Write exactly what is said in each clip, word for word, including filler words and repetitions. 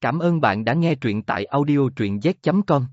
Cảm ơn bạn đã nghe truyện tại audio truyện z chấm com.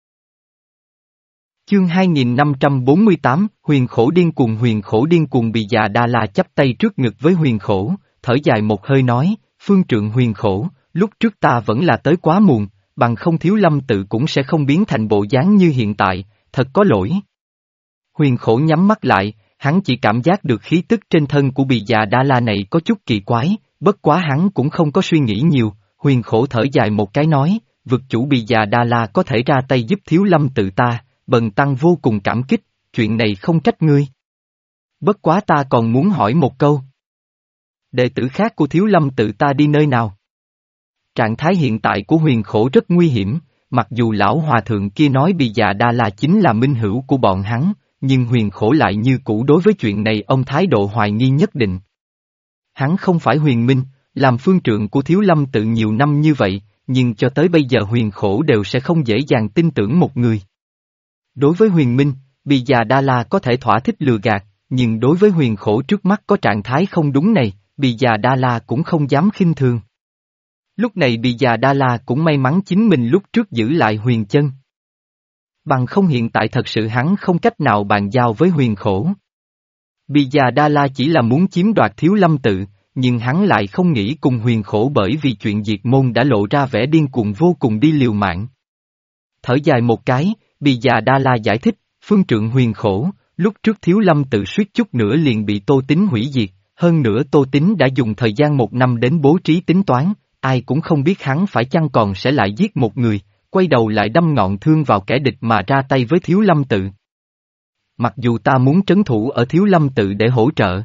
Chương hai nghìn năm trăm bốn mươi tám, Huyền Khổ điên cuồng. Huyền Khổ điên cuồng. Bì già Đa La chắp tay trước ngực với Huyền Khổ, thở dài một hơi nói, phương trượng Huyền Khổ, lúc trước ta vẫn là tới quá muộn, bằng không Thiếu Lâm tự cũng sẽ không biến thành bộ dáng như hiện tại, thật có lỗi. Huyền Khổ nhắm mắt lại, hắn chỉ cảm giác được khí tức trên thân của bì già Đa La này có chút kỳ quái, bất quá hắn cũng không có suy nghĩ nhiều. Huyền Khổ thở dài một cái nói, vực chủ bì già Đa La có thể ra tay giúp Thiếu Lâm tự ta, bần tăng vô cùng cảm kích, chuyện này không trách ngươi. Bất quá ta còn muốn hỏi một câu. Đệ tử khác của Thiếu Lâm tự ta đi nơi nào? Trạng thái hiện tại của Huyền Khổ rất nguy hiểm, mặc dù lão hòa thượng kia nói bì già Đa La chính là minh hữu của bọn hắn, nhưng Huyền Khổ lại như cũ đối với chuyện này ông thái độ hoài nghi nhất định. Hắn không phải Huyền Minh, làm phương trượng của Thiếu Lâm tự nhiều năm như vậy, nhưng cho tới bây giờ Huyền Khổ đều sẽ không dễ dàng tin tưởng một người. Đối với Huyền Minh, bì già Đa La có thể thỏa thích lừa gạt, nhưng đối với Huyền Khổ trước mắt có trạng thái không đúng này, bì già Đa La cũng không dám khinh thường. Lúc này bì già Đa La cũng may mắn chính mình lúc trước giữ lại Huyền Chân. Bằng không hiện tại thật sự hắn không cách nào bàn giao với Huyền Khổ. Bì già Đa La chỉ là muốn chiếm đoạt Thiếu Lâm tự, nhưng hắn lại không nghĩ cùng Huyền Khổ bởi vì chuyện diệt môn đã lộ ra vẻ điên cuồng vô cùng đi liều mạng. Thở dài một cái, bì già Đa La giải thích, phương trượng Huyền Khổ, lúc trước Thiếu Lâm tự suýt chút nữa liền bị Tô Tín hủy diệt, hơn nữa Tô Tín đã dùng thời gian một năm đến bố trí tính toán, ai cũng không biết hắn phải chăng còn sẽ lại giết một người, quay đầu lại đâm ngọn thương vào kẻ địch mà ra tay với Thiếu Lâm tự. Mặc dù ta muốn trấn thủ ở Thiếu Lâm tự để hỗ trợ,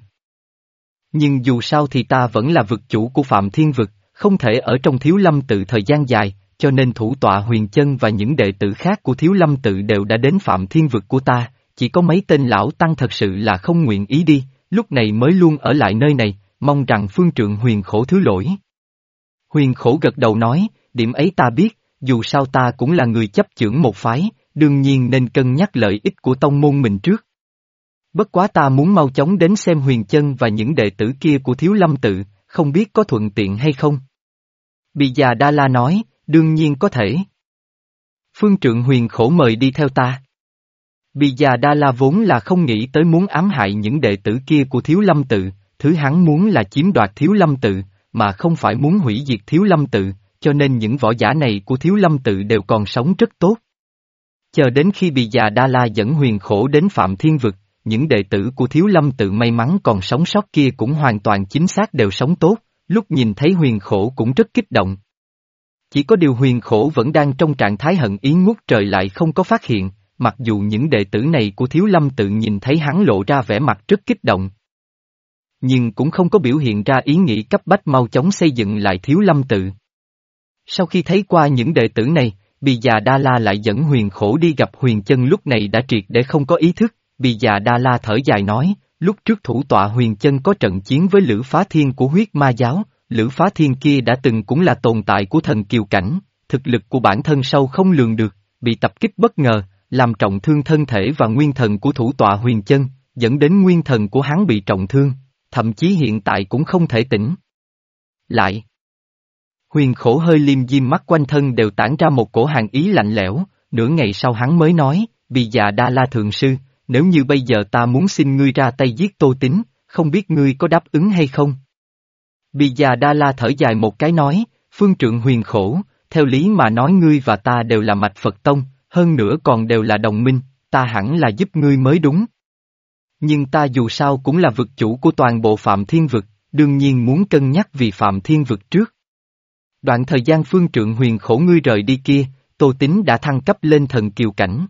nhưng dù sao thì ta vẫn là vực chủ của Phạm Thiên Vực, không thể ở trong Thiếu Lâm tự thời gian dài, cho nên thủ tọa Huyền Chân và những đệ tử khác của Thiếu Lâm tự đều đã đến Phạm Thiên Vực của ta, chỉ có mấy tên lão tăng thật sự là không nguyện ý đi, lúc này mới luôn ở lại nơi này, mong rằng phương trượng Huyền Khổ thứ lỗi. Huyền Khổ gật đầu nói, điểm ấy ta biết, dù sao ta cũng là người chấp chưởng một phái, đương nhiên nên cân nhắc lợi ích của tông môn mình trước. Bất quá ta muốn mau chóng đến xem Huyền Chân và những đệ tử kia của Thiếu Lâm tự, không biết có thuận tiện hay không? Bì già Đa La nói, đương nhiên có thể. Phương trượng Huyền Khổ mời đi theo ta. Bì già Đa La vốn là không nghĩ tới muốn ám hại những đệ tử kia của Thiếu Lâm tự, thứ hắn muốn là chiếm đoạt Thiếu Lâm tự, mà không phải muốn hủy diệt Thiếu Lâm tự, cho nên những võ giả này của Thiếu Lâm tự đều còn sống rất tốt. Chờ đến khi bì già Đa La dẫn Huyền Khổ đến Phạm Thiên Vực, những đệ tử của Thiếu Lâm tự may mắn còn sống sót kia cũng hoàn toàn chính xác đều sống tốt, lúc nhìn thấy Huyền Khổ cũng rất kích động. Chỉ có điều Huyền Khổ vẫn đang trong trạng thái hận ý ngút trời lại không có phát hiện, mặc dù những đệ tử này của Thiếu Lâm tự nhìn thấy hắn lộ ra vẻ mặt rất kích động. Nhưng cũng không có biểu hiện ra ý nghĩ cấp bách mau chóng xây dựng lại Thiếu Lâm tự. Sau khi thấy qua những đệ tử này, bì già Đa La lại dẫn Huyền Khổ đi gặp Huyền Chân lúc này đã triệt để không có ý thức, bì già Đa La thở dài nói, lúc trước thủ tọa Huyền Chân có trận chiến với Lữ Phá Thiên của huyết ma giáo, Lữ Phá Thiên kia đã từng cũng là tồn tại của thần kiều cảnh, thực lực của bản thân sâu không lường được, bị tập kích bất ngờ, làm trọng thương thân thể và nguyên thần của thủ tọa Huyền Chân, dẫn đến nguyên thần của hắn bị trọng thương, thậm chí hiện tại cũng không thể tỉnh lại. Huyền Khổ hơi liêm diêm mắt quanh thân đều tản ra một cổ hàn ý lạnh lẽo, nửa ngày sau hắn mới nói, bì già Đa La thượng sư, nếu như bây giờ ta muốn xin ngươi ra tay giết Tô Tín, không biết ngươi có đáp ứng hay không? Bì già Đa La thở dài một cái nói, phương trượng Huyền Khổ, theo lý mà nói ngươi và ta đều là mạch Phật tông, hơn nữa còn đều là đồng minh, ta hẳn là giúp ngươi mới đúng. Nhưng ta dù sao cũng là vực chủ của toàn bộ Phạm Thiên Vực, đương nhiên muốn cân nhắc vì Phạm Thiên Vực trước. Đoạn thời gian phương trượng Huyền Khổ ngươi rời đi kia, Tô Tín đã thăng cấp lên thần kiều cảnh.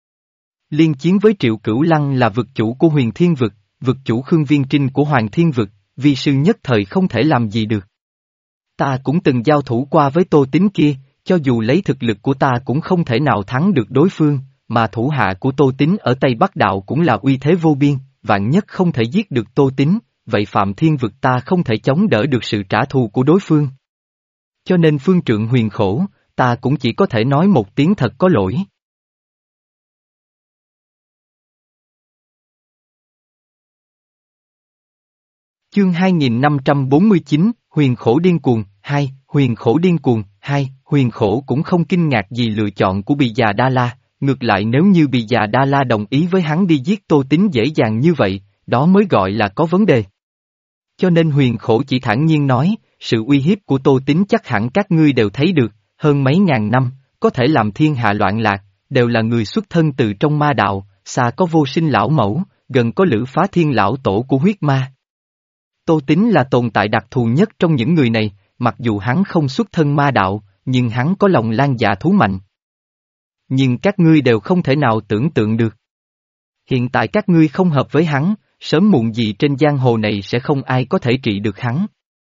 Liên chiến với Triệu Cửu Lăng là vực chủ của Huyền Thiên Vực, vực chủ Khương Viên Trinh của Hoàng Thiên Vực, vi sư nhất thời không thể làm gì được. Ta cũng từng giao thủ qua với Tô Tín kia, cho dù lấy thực lực của ta cũng không thể nào thắng được đối phương, mà thủ hạ của Tô Tín ở Tây Bắc Đạo cũng là uy thế vô biên, vạn nhất không thể giết được Tô Tín, vậy Phạm Thiên Vực ta không thể chống đỡ được sự trả thù của đối phương. Cho nên phương trượng Huyền Khổ, ta cũng chỉ có thể nói một tiếng thật có lỗi. Chương hai nghìn năm trăm bốn mươi chín, Huyền Khổ điên cuồng, hai, Huyền Khổ điên cuồng, Hai, Huyền Khổ cũng không kinh ngạc gì lựa chọn của Bì Già Đa La, ngược lại nếu như Bì Già Đa La đồng ý với hắn đi giết Tô Tín dễ dàng như vậy, đó mới gọi là có vấn đề. Cho nên Huyền Khổ chỉ thản nhiên nói, sự uy hiếp của Tô Tín chắc hẳn các ngươi đều thấy được, hơn mấy ngàn năm, có thể làm thiên hạ loạn lạc, đều là người xuất thân từ trong ma đạo, xa có vô sinh lão mẫu, gần có Lữ Phá Thiên lão tổ của huyết ma. Tô Tín là tồn tại đặc thù nhất trong những người này, mặc dù hắn không xuất thân ma đạo, nhưng hắn có lòng lan dạ thú mạnh. Nhưng các ngươi đều không thể nào tưởng tượng được. Hiện tại các ngươi không hợp với hắn, sớm muộn gì trên giang hồ này sẽ không ai có thể trị được hắn.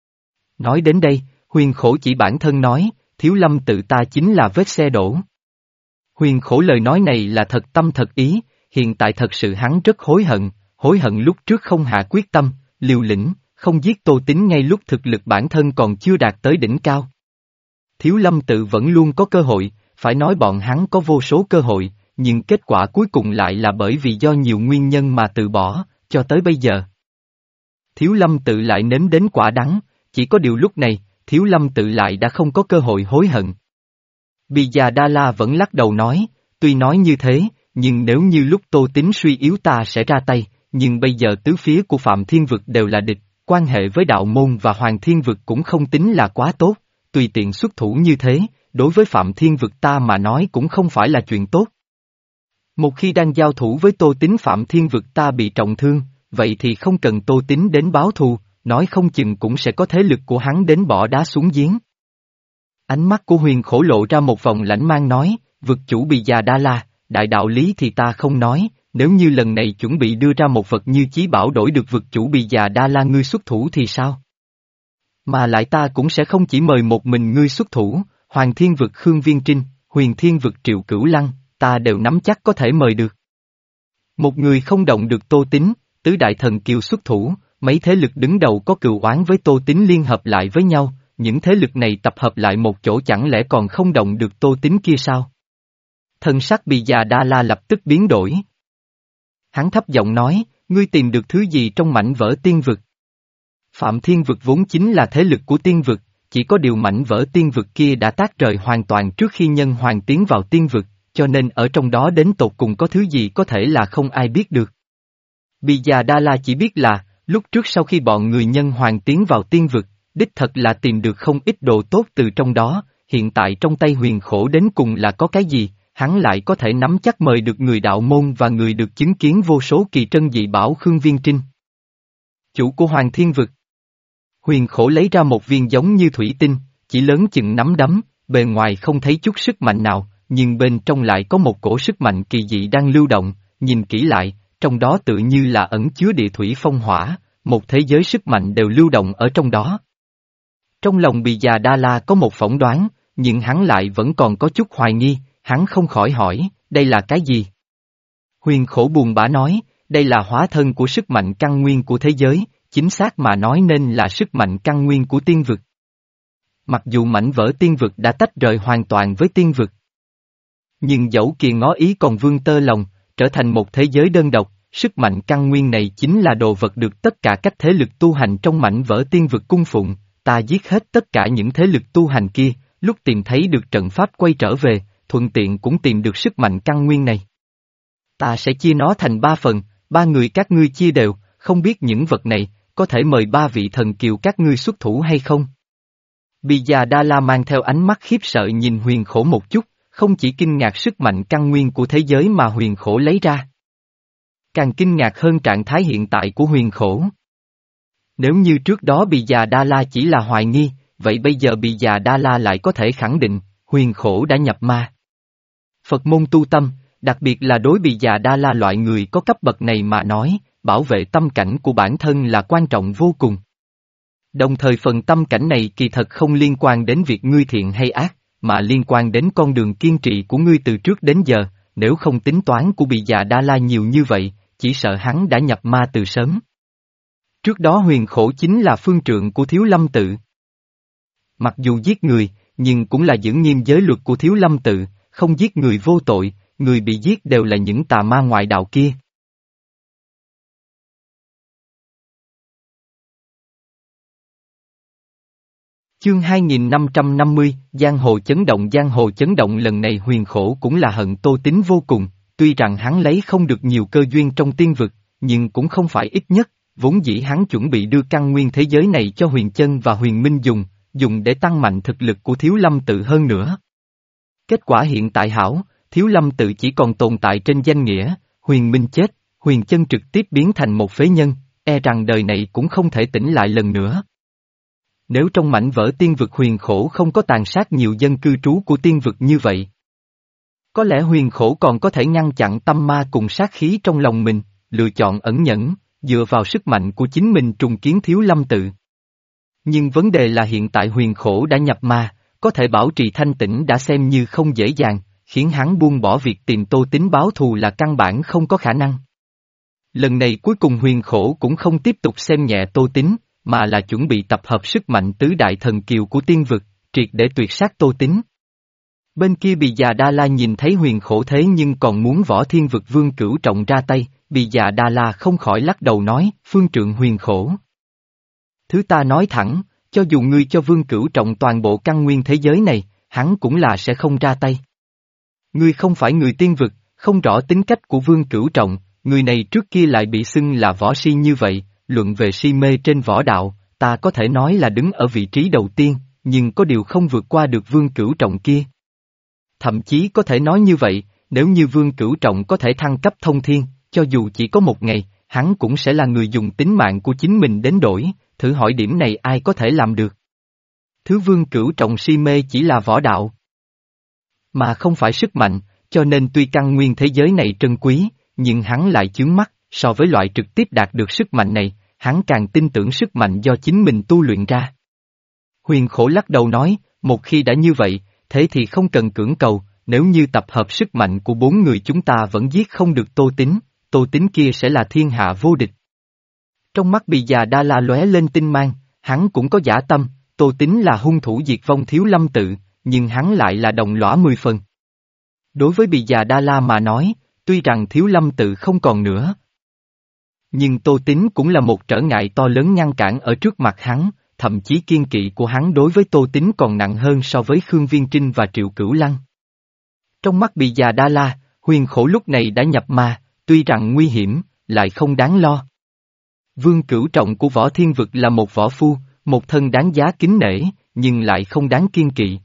Nói đến đây, Huyền Khổ chỉ bản thân nói, Thiếu Lâm tự ta chính là vết xe đổ. Huyền Khổ lời nói này là thật tâm thật ý, hiện tại thật sự hắn rất hối hận, hối hận lúc trước không hạ quyết tâm, liều lĩnh, không giết Tô Tín ngay lúc thực lực bản thân còn chưa đạt tới đỉnh cao. Thiếu Lâm tự vẫn luôn có cơ hội, phải nói bọn hắn có vô số cơ hội, nhưng kết quả cuối cùng lại là bởi vì do nhiều nguyên nhân mà từ bỏ, cho tới bây giờ. Thiếu Lâm tự lại nếm đến quả đắng, chỉ có điều lúc này, Thiếu Lâm tự lại đã không có cơ hội hối hận. Bì Già Đa La vẫn lắc đầu nói, tuy nói như thế, nhưng nếu như lúc Tô Tín suy yếu ta sẽ ra tay, nhưng bây giờ tứ phía của Phạm Thiên Vực đều là địch, quan hệ với đạo môn và Hoàng Thiên Vực cũng không tính là quá tốt, tùy tiện xuất thủ như thế, đối với Phạm Thiên Vực ta mà nói cũng không phải là chuyện tốt. Một khi đang giao thủ với Tô Tín Phạm Thiên Vực ta bị trọng thương, vậy thì không cần Tô Tín đến báo thù, nói không chừng cũng sẽ có thế lực của hắn đến bỏ đá xuống giếng. Ánh mắt của Huyền Khổ lộ ra một vòng lãnh mang nói, vực chủ Bì Già Đa La, đại đạo lý thì ta không nói, nếu như lần này chuẩn bị đưa ra một vật như chí bảo đổi được vực chủ Bì Già Đa La ngươi xuất thủ thì sao? Mà lại ta cũng sẽ không chỉ mời một mình ngươi xuất thủ, Hoàng Thiên Vực Khương Viên Trinh, Huyền Thiên Vực Triệu Cửu Lăng, ta đều nắm chắc có thể mời được. Một người không động được Tô Tín, tứ đại thần kiều xuất thủ, mấy thế lực đứng đầu có cừu oán với Tô Tín liên hợp lại với nhau, những thế lực này tập hợp lại một chỗ chẳng lẽ còn không động được Tô Tín kia sao? Thân sắc Bì Già Đa La lập tức biến đổi. Hắn thấp giọng nói, ngươi tìm được thứ gì trong mảnh vỡ tiên vực? Phạm Thiên Vực vốn chính là thế lực của tiên vực, chỉ có điều mảnh vỡ tiên vực kia đã tác rời hoàn toàn trước khi nhân hoàng tiến vào tiên vực, cho nên ở trong đó đến tột cùng có thứ gì có thể là không ai biết được. Bì Già Đa La chỉ biết là, lúc trước sau khi bọn người nhân hoàng tiến vào tiên vực, đích thật là tìm được không ít đồ tốt từ trong đó, hiện tại trong tay Huyền Khổ đến cùng là có cái gì, hắn lại có thể nắm chắc mời được người đạo môn và người được chứng kiến vô số kỳ trân dị bảo Khương Viên Trinh. Chủ của Hoàng Thiên Vực. Huyền Khổ lấy ra một viên giống như thủy tinh, chỉ lớn chừng nắm đấm, bề ngoài không thấy chút sức mạnh nào, nhưng bên trong lại có một cổ sức mạnh kỳ dị đang lưu động, nhìn kỹ lại, trong đó tự như là ẩn chứa địa thủy phong hỏa, một thế giới sức mạnh đều lưu động ở trong đó. Trong lòng Bì Già Đa La có một phỏng đoán, nhưng hắn lại vẫn còn có chút hoài nghi, hắn không khỏi hỏi, đây là cái gì? Huyền Khổ buồn bã nói, đây là hóa thân của sức mạnh căn nguyên của thế giới, chính xác mà nói nên là sức mạnh căn nguyên của tiên vực. Mặc dù mảnh vỡ tiên vực đã tách rời hoàn toàn với tiên vực, nhưng dẫu kỳ ngó ý còn vương tơ lòng, trở thành một thế giới đơn độc, sức mạnh căn nguyên này chính là đồ vật được tất cả các thế lực tu hành trong mảnh vỡ tiên vực cung phụng, ta giết hết tất cả những thế lực tu hành kia, lúc tìm thấy được trận pháp quay trở về, thuận tiện cũng tìm được sức mạnh căn nguyên này. Ta sẽ chia nó thành ba phần, ba người các ngươi chia đều, không biết những vật này, có thể mời ba vị thần kiều các ngươi xuất thủ hay không? Bì Già Đa La mang theo ánh mắt khiếp sợ nhìn Huyền Khổ một chút, không chỉ kinh ngạc sức mạnh căn nguyên của thế giới mà Huyền Khổ lấy ra. Càng kinh ngạc hơn trạng thái hiện tại của Huyền Khổ. Nếu như trước đó Bì Già Đa La chỉ là hoài nghi, vậy bây giờ Bì Già Đa La lại có thể khẳng định, Huyền Khổ đã nhập ma. Phật môn tu tâm, đặc biệt là đối Bì Già Đa La loại người có cấp bậc này mà nói, bảo vệ tâm cảnh của bản thân là quan trọng vô cùng. Đồng thời phần tâm cảnh này kỳ thật không liên quan đến việc ngươi thiện hay ác, mà liên quan đến con đường kiên trì của ngươi từ trước đến giờ, nếu không tính toán của Bì Già Đa La nhiều như vậy, chỉ sợ hắn đã nhập ma từ sớm. Trước đó Huyền Khổ chính là phương trượng của Thiếu Lâm tự. Mặc dù giết người, nhưng cũng là giữ nghiêm giới luật của Thiếu Lâm tự, không giết người vô tội, người bị giết đều là những tà ma ngoại đạo kia. Chương hai nghìn năm trăm năm mươi, Giang hồ chấn động. Giang hồ chấn động lần này Huyền Khổ cũng là hận Tô Tín vô cùng, tuy rằng hắn lấy không được nhiều cơ duyên trong tiên vực, nhưng cũng không phải ít nhất, vốn dĩ hắn chuẩn bị đưa căn nguyên thế giới này cho Huyền Chân và Huyền Minh dùng, dùng để tăng mạnh thực lực của Thiếu Lâm Tự hơn nữa. Kết quả hiện tại hảo, Thiếu Lâm Tự chỉ còn tồn tại trên danh nghĩa, Huyền Minh chết, Huyền Chân trực tiếp biến thành một phế nhân, e rằng đời này cũng không thể tỉnh lại lần nữa. Nếu trong mảnh vỡ tiên vực Huyền Khổ không có tàn sát nhiều dân cư trú của tiên vực như vậy, có lẽ Huyền Khổ còn có thể ngăn chặn tâm ma cùng sát khí trong lòng mình, lựa chọn ẩn nhẫn, dựa vào sức mạnh của chính mình trùng kiến Thiếu Lâm Tự. Nhưng vấn đề là hiện tại Huyền Khổ đã nhập ma, có thể bảo trì thanh tĩnh đã xem như không dễ dàng, khiến hắn buông bỏ việc tìm Tô Tín báo thù là căn bản không có khả năng. Lần này cuối cùng Huyền Khổ cũng không tiếp tục xem nhẹ Tô Tín, mà là chuẩn bị tập hợp sức mạnh tứ đại thần kiều của tiên vực, triệt để tuyệt sát Tô Tín. Bên kia Bì Già Đa La nhìn thấy Huyền Khổ thế nhưng còn muốn Võ Thiên Vực Vương Cửu Trọng ra tay, Bì Già Đa La không khỏi lắc đầu nói, phương trượng Huyền Khổ. Thứ ta nói thẳng, cho dù ngươi cho Vương Cửu Trọng toàn bộ căn nguyên thế giới này, hắn cũng là sẽ không ra tay. Ngươi không phải người tiên vực, không rõ tính cách của Vương Cửu Trọng, người này trước kia lại bị xưng là võ si như vậy, luận về si mê trên võ đạo, ta có thể nói là đứng ở vị trí đầu tiên, nhưng có điều không vượt qua được Vương Cửu Trọng kia. Thậm chí có thể nói như vậy, nếu như Vương Cửu Trọng có thể thăng cấp thông thiên, cho dù chỉ có một ngày, hắn cũng sẽ là người dùng tính mạng của chính mình đến đổi, thử hỏi điểm này ai có thể làm được. Thứ Vương Cửu Trọng si mê chỉ là võ đạo, mà không phải sức mạnh, cho nên tuy căn nguyên thế giới này trân quý, nhưng hắn lại chướng mắt, so với loại trực tiếp đạt được sức mạnh này, hắn càng tin tưởng sức mạnh do chính mình tu luyện ra. Huyền Khổ lắc đầu nói, một khi đã như vậy, thế thì không cần cưỡng cầu, nếu như tập hợp sức mạnh của bốn người chúng ta vẫn giết không được Tô Tín, Tô Tín kia sẽ là thiên hạ vô địch. Trong mắt Bì Già Đa La lóe lên tinh mang, hắn cũng có dã tâm, Tô Tín là hung thủ diệt vong Thiếu Lâm Tự, nhưng hắn lại là đồng lõa mười phần. Đối với Bì Già Đa La mà nói, tuy rằng Thiếu Lâm Tự không còn nữa, nhưng Tô Tín cũng là một trở ngại to lớn ngăn cản ở trước mặt hắn, thậm chí kiên kỵ của hắn đối với Tô Tín còn nặng hơn so với Khương Viên Trinh và Triệu Cửu Lăng. Trong mắt Bì Già Đa La, Huyền Khổ lúc này đã nhập ma, tuy rằng nguy hiểm, lại không đáng lo. Vương Cửu Trọng của Võ Thiên Vực là một võ phu, một thân đáng giá kính nể, nhưng lại không đáng kiên kỵ.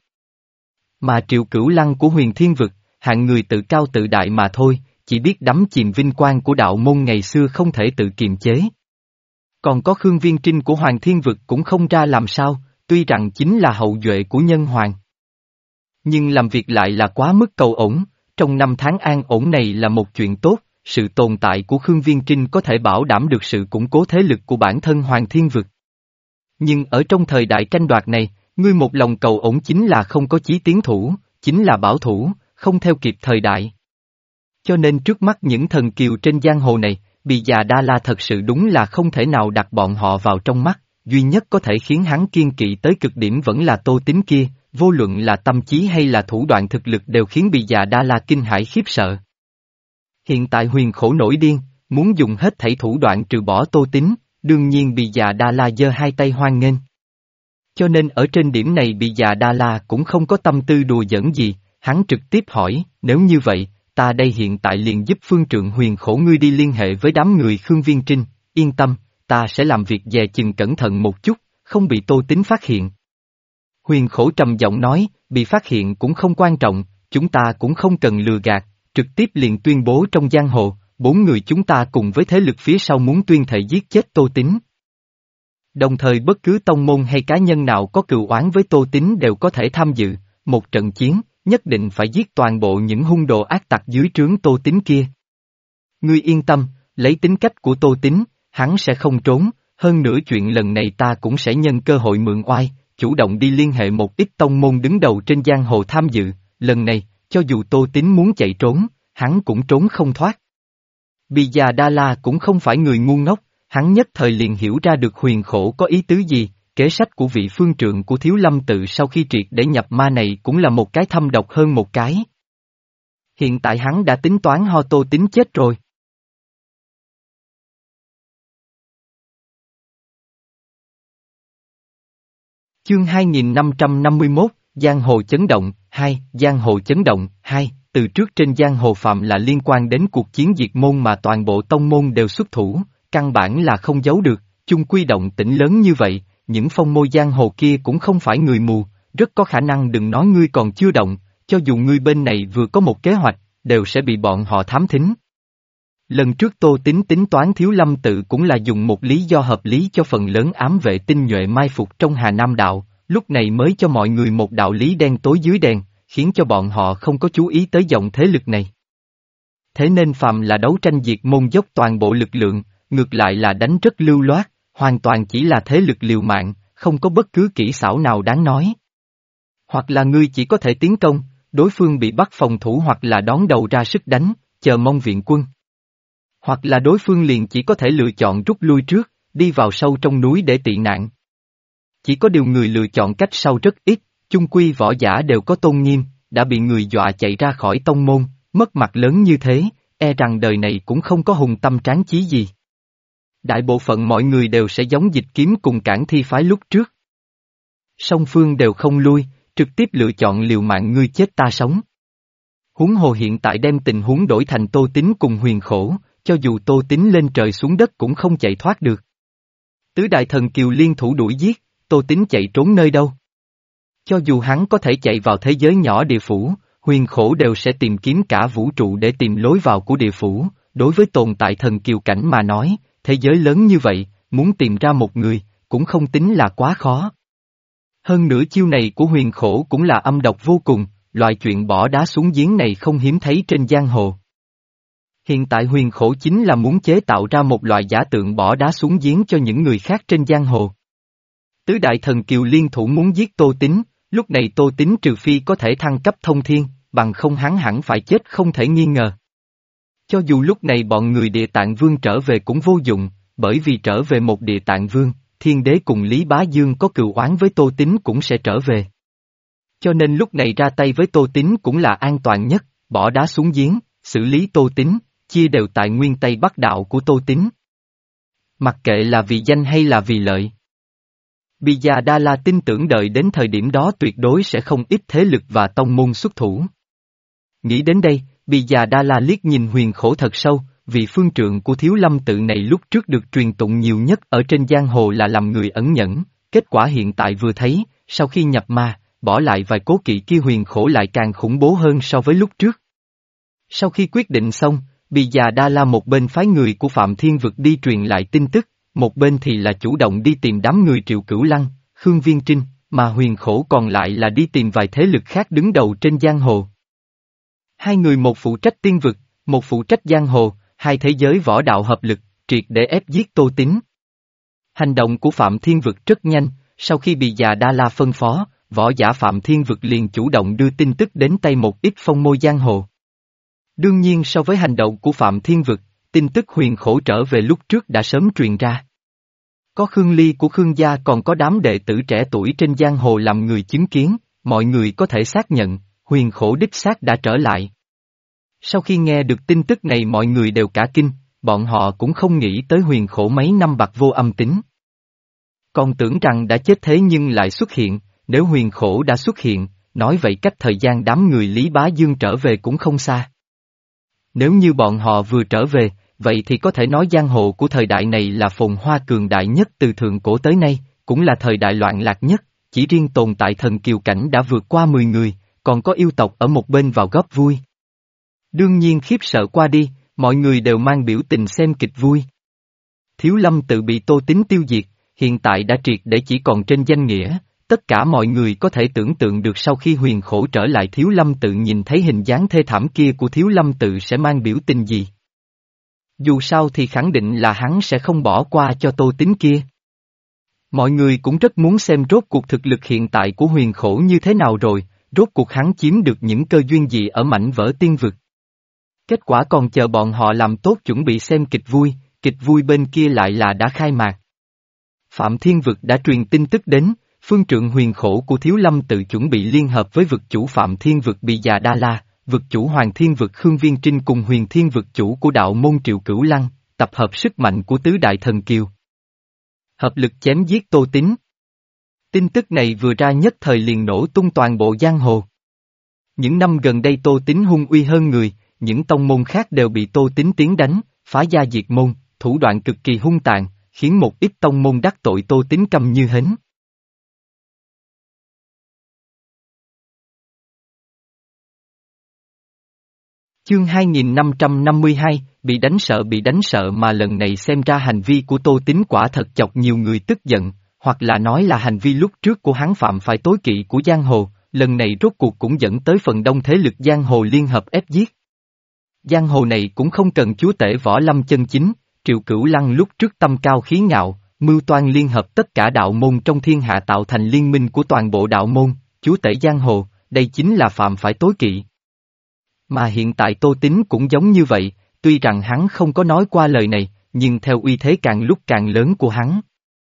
Mà Triệu Cửu Lăng của Huyền Thiên Vực, hạng người tự cao tự đại mà thôi, chỉ biết đắm chìm vinh quang của đạo môn ngày xưa không thể tự kiềm chế. Còn có Khương Viên Trinh của Hoàng Thiên Vực cũng không ra làm sao, tuy rằng chính là hậu duệ của nhân hoàng. Nhưng làm việc lại là quá mức cầu ổn, trong năm tháng an ổn này là một chuyện tốt, sự tồn tại của Khương Viên Trinh có thể bảo đảm được sự củng cố thế lực của bản thân Hoàng Thiên Vực. Nhưng ở trong thời đại tranh đoạt này, ngươi một lòng cầu ổn chính là không có chí tiến thủ, chính là bảo thủ, không theo kịp thời đại. Cho nên trước mắt những thần kiều trên giang hồ này, Bì Già Đa La thật sự đúng là không thể nào đặt bọn họ vào trong mắt, duy nhất có thể khiến hắn kiên kỵ tới cực điểm vẫn là Tô Tín kia, vô luận là tâm trí hay là thủ đoạn thực lực đều khiến Bì Già Đa La kinh hãi khiếp sợ. Hiện tại Huyền Khổ nổi điên, muốn dùng hết thảy thủ đoạn trừ bỏ Tô Tín, đương nhiên Bì Già Đa La giơ hai tay hoan nghênh. Cho nên ở trên điểm này Bì Già Đa La cũng không có tâm tư đùa giỡn gì, hắn trực tiếp hỏi, nếu như vậy, ta đây hiện tại liền giúp phương trượng Huyền Khổ ngươi đi liên hệ với đám người Khương Viên Trinh, yên tâm, ta sẽ làm việc dè chừng cẩn thận một chút, không bị Tô Tín phát hiện. Huyền Khổ trầm giọng nói, bị phát hiện cũng không quan trọng, chúng ta cũng không cần lừa gạt, trực tiếp liền tuyên bố trong giang hồ, bốn người chúng ta cùng với thế lực phía sau muốn tuyên thệ giết chết Tô Tín. Đồng thời bất cứ tông môn hay cá nhân nào có cừu oán với Tô Tín đều có thể tham dự, một trận chiến, nhất định phải giết toàn bộ những hung đồ ác tặc dưới trướng Tô Tín kia. Ngươi yên tâm, lấy tính cách của Tô Tín, hắn sẽ không trốn, hơn nữa chuyện lần này ta cũng sẽ nhân cơ hội mượn oai, chủ động đi liên hệ một ít tông môn đứng đầu trên giang hồ tham dự, lần này, cho dù Tô Tín muốn chạy trốn, hắn cũng trốn không thoát. Bì Già Đa La cũng không phải người ngu ngốc, hắn nhất thời liền hiểu ra được Huyền Khổ có ý tứ gì, kế sách của vị phương trượng của Thiếu Lâm Tự sau khi triệt để nhập ma này cũng là một cái thâm độc hơn một cái. Hiện tại hắn đã tính toán ho Tô Tín chết rồi. Chương hai nghìn năm trăm năm mươi mốt, Giang Hồ Chấn Động, hai, Giang Hồ Chấn Động, hai, từ trước trên Giang Hồ phạm là liên quan đến cuộc chiến diệt môn mà toàn bộ tông môn đều xuất thủ, căn bản là không giấu được, chung quy động tĩnh lớn như vậy, những phong môi Giang Hồ kia cũng không phải người mù, rất có khả năng đừng nói ngươi còn chưa động, cho dù ngươi bên này vừa có một kế hoạch, đều sẽ bị bọn họ thám thính. Lần trước Tô Tính tính toán Thiếu Lâm Tự cũng là dùng một lý do hợp lý cho phần lớn ám vệ tinh nhuệ mai phục trong Hà Nam Đạo, lúc này mới cho mọi người một đạo lý đen tối dưới đèn, khiến cho bọn họ không có chú ý tới dòng thế lực này. Thế nên phàm là đấu tranh diệt môn dốc toàn bộ lực lượng, ngược lại là đánh rất lưu loát, hoàn toàn chỉ là thế lực liều mạng, không có bất cứ kỹ xảo nào đáng nói. Hoặc là ngươi chỉ có thể tiến công, đối phương bị bắt phòng thủ hoặc là đón đầu ra sức đánh, chờ mong viện quân. Hoặc là đối phương liền chỉ có thể lựa chọn rút lui trước, đi vào sâu trong núi để tị nạn. Chỉ có điều người lựa chọn cách sau rất ít, chung quy võ giả đều có tôn nghiêm, đã bị người dọa chạy ra khỏi tông môn, mất mặt lớn như thế, e rằng đời này cũng không có hùng tâm tráng chí gì. Đại bộ phận mọi người đều sẽ giống Dịch Kiếm cùng Cản Thi phái lúc trước. Song phương đều không lui, trực tiếp lựa chọn liều mạng ngươi chết ta sống. Huống hồ hiện tại đem tình huống đổi thành Tô Tính cùng Huyền Khổ, cho dù Tô Tính lên trời xuống đất cũng không chạy thoát được. Tứ đại thần kiều liên thủ đuổi giết, Tô Tính chạy trốn nơi đâu? Cho dù hắn có thể chạy vào thế giới nhỏ địa phủ, Huyền Khổ đều sẽ tìm kiếm cả vũ trụ để tìm lối vào của địa phủ, đối với tồn tại thần kiều cảnh mà nói, thế giới lớn như vậy, muốn tìm ra một người, cũng không tính là quá khó. Hơn nữa chiêu này của Huyền Khổ cũng là âm độc vô cùng, loại chuyện bỏ đá xuống giếng này không hiếm thấy trên giang hồ. Hiện tại Huyền Khổ chính là muốn chế tạo ra một loại giả tượng bỏ đá xuống giếng cho những người khác trên giang hồ. Tứ đại thần kiều liên thủ muốn giết Tô Tính, lúc này Tô Tính trừ phi có thể thăng cấp thông thiên, bằng không hắn hẳn phải chết không thể nghi ngờ. Cho dù lúc này bọn người Địa Tạng Vương trở về cũng vô dụng, bởi vì trở về một Địa Tạng Vương, Thiên Đế cùng Lý Bá Dương có cừu oán với Tô Tính cũng sẽ trở về. Cho nên lúc này ra tay với Tô Tính cũng là an toàn nhất, bỏ đá xuống giếng, xử lý Tô Tính, chia đều tại nguyên Tây Bắc đạo của Tô Tính. Mặc kệ là vì danh hay là vì lợi. Bì Già Đa La tin tưởng đợi đến thời điểm đó tuyệt đối sẽ không ít thế lực và tông môn xuất thủ. Nghĩ đến đây, Bì Già Đa La liếc nhìn Huyền Khổ thật sâu, vì phương trượng của Thiếu Lâm Tự này lúc trước được truyền tụng nhiều nhất ở trên giang hồ là làm người ẩn nhẫn, kết quả hiện tại vừa thấy, sau khi nhập ma, bỏ lại vài cố kỵ kia Huyền Khổ lại càng khủng bố hơn so với lúc trước. Sau khi quyết định xong, Bì Già Đa La một bên phái người của Phạm Thiên Vực đi truyền lại tin tức, một bên thì là chủ động đi tìm đám người Triệu Cửu Lăng, Khương Viên Trinh, mà Huyền Khổ còn lại là đi tìm vài thế lực khác đứng đầu trên giang hồ. Hai người một phụ trách tiên vực, một phụ trách giang hồ, hai thế giới võ đạo hợp lực, triệt để ép giết Tô Tính. Hành động của Phạm Thiên Vực rất nhanh, sau khi Bì Già Đa La phân phó, võ giả Phạm Thiên Vực liền chủ động đưa tin tức đến tay một ít phong môi giang hồ. Đương nhiên so với hành động của Phạm Thiên Vực, tin tức Huyền Khổ trở về lúc trước đã sớm truyền ra. Có Khương Ly của Khương gia còn có đám đệ tử trẻ tuổi trên giang hồ làm người chứng kiến, mọi người có thể xác nhận, Huyền Khổ đích xác đã trở lại. Sau khi nghe được tin tức này mọi người đều cả kinh, bọn họ cũng không nghĩ tới Huyền Khổ mấy năm bạc vô âm tính. Còn tưởng rằng đã chết thế nhưng lại xuất hiện, nếu Huyền Khổ đã xuất hiện, nói vậy cách thời gian đám người Lý Bá Dương trở về cũng không xa. Nếu như bọn họ vừa trở về, vậy thì có thể nói giang hồ của thời đại này là phồn hoa cường đại nhất từ thượng cổ tới nay, cũng là thời đại loạn lạc nhất, chỉ riêng tồn tại thần kiều cảnh đã vượt qua mười người, còn có yêu tộc ở một bên vào góp vui. Đương nhiên khiếp sợ qua đi, mọi người đều mang biểu tình xem kịch vui. Thiếu Lâm Tự bị Tô Tính tiêu diệt, hiện tại đã triệt để chỉ còn trên danh nghĩa, tất cả mọi người có thể tưởng tượng được sau khi Huyền Khổ trở lại Thiếu Lâm Tự nhìn thấy hình dáng thê thảm kia của Thiếu Lâm Tự sẽ mang biểu tình gì. Dù sao thì khẳng định là hắn sẽ không bỏ qua cho Tô Tính kia. Mọi người cũng rất muốn xem rốt cuộc thực lực hiện tại của Huyền Khổ như thế nào rồi, rốt cuộc hắn chiếm được những cơ duyên gì ở mảnh vỡ tiên vực. Kết quả còn chờ bọn họ làm tốt chuẩn bị xem kịch vui, kịch vui bên kia lại là đã khai mạc. Phạm Thiên Vực đã truyền tin tức đến, phương trượng Huyền Khổ của Thiếu Lâm Tự chuẩn bị liên hợp với vực chủ Phạm Thiên Vực Bì Già Đa La, vực chủ Hoàng Thiên Vực Khương Viên Trinh cùng Huyền Thiên Vực chủ của đạo môn Triệu Cửu Lăng, tập hợp sức mạnh của tứ đại thần kiều. Hợp lực chém giết Tô Tính. Tin tức này vừa ra nhất thời liền nổ tung toàn bộ giang hồ. Những năm gần đây Tô Tín hung uy hơn người, những tông môn khác đều bị Tô Tín tiến đánh, phá gia diệt môn, thủ đoạn cực kỳ hung tàn, khiến một ít tông môn đắc tội Tô Tín căm như hến. Chương hai nghìn năm trăm năm mươi hai, bị đánh sợ bị đánh sợ mà lần này xem ra hành vi của Tô Tín quả thật chọc nhiều người tức giận, hoặc là nói là hành vi lúc trước của hắn phạm phải tối kỵ của giang hồ, lần này rốt cuộc cũng dẫn tới phần đông thế lực giang hồ liên hợp ép giết. Giang hồ này cũng không cần chúa tể võ lâm chân chính, Triệu Cửu Lăng lúc trước tâm cao khí ngạo, mưu toan liên hợp tất cả đạo môn trong thiên hạ tạo thành liên minh của toàn bộ đạo môn, chúa tể giang hồ, đây chính là phạm phải tối kỵ. Mà hiện tại Tô Tín cũng giống như vậy, tuy rằng hắn không có nói qua lời này, nhưng theo uy thế càng lúc càng lớn của hắn.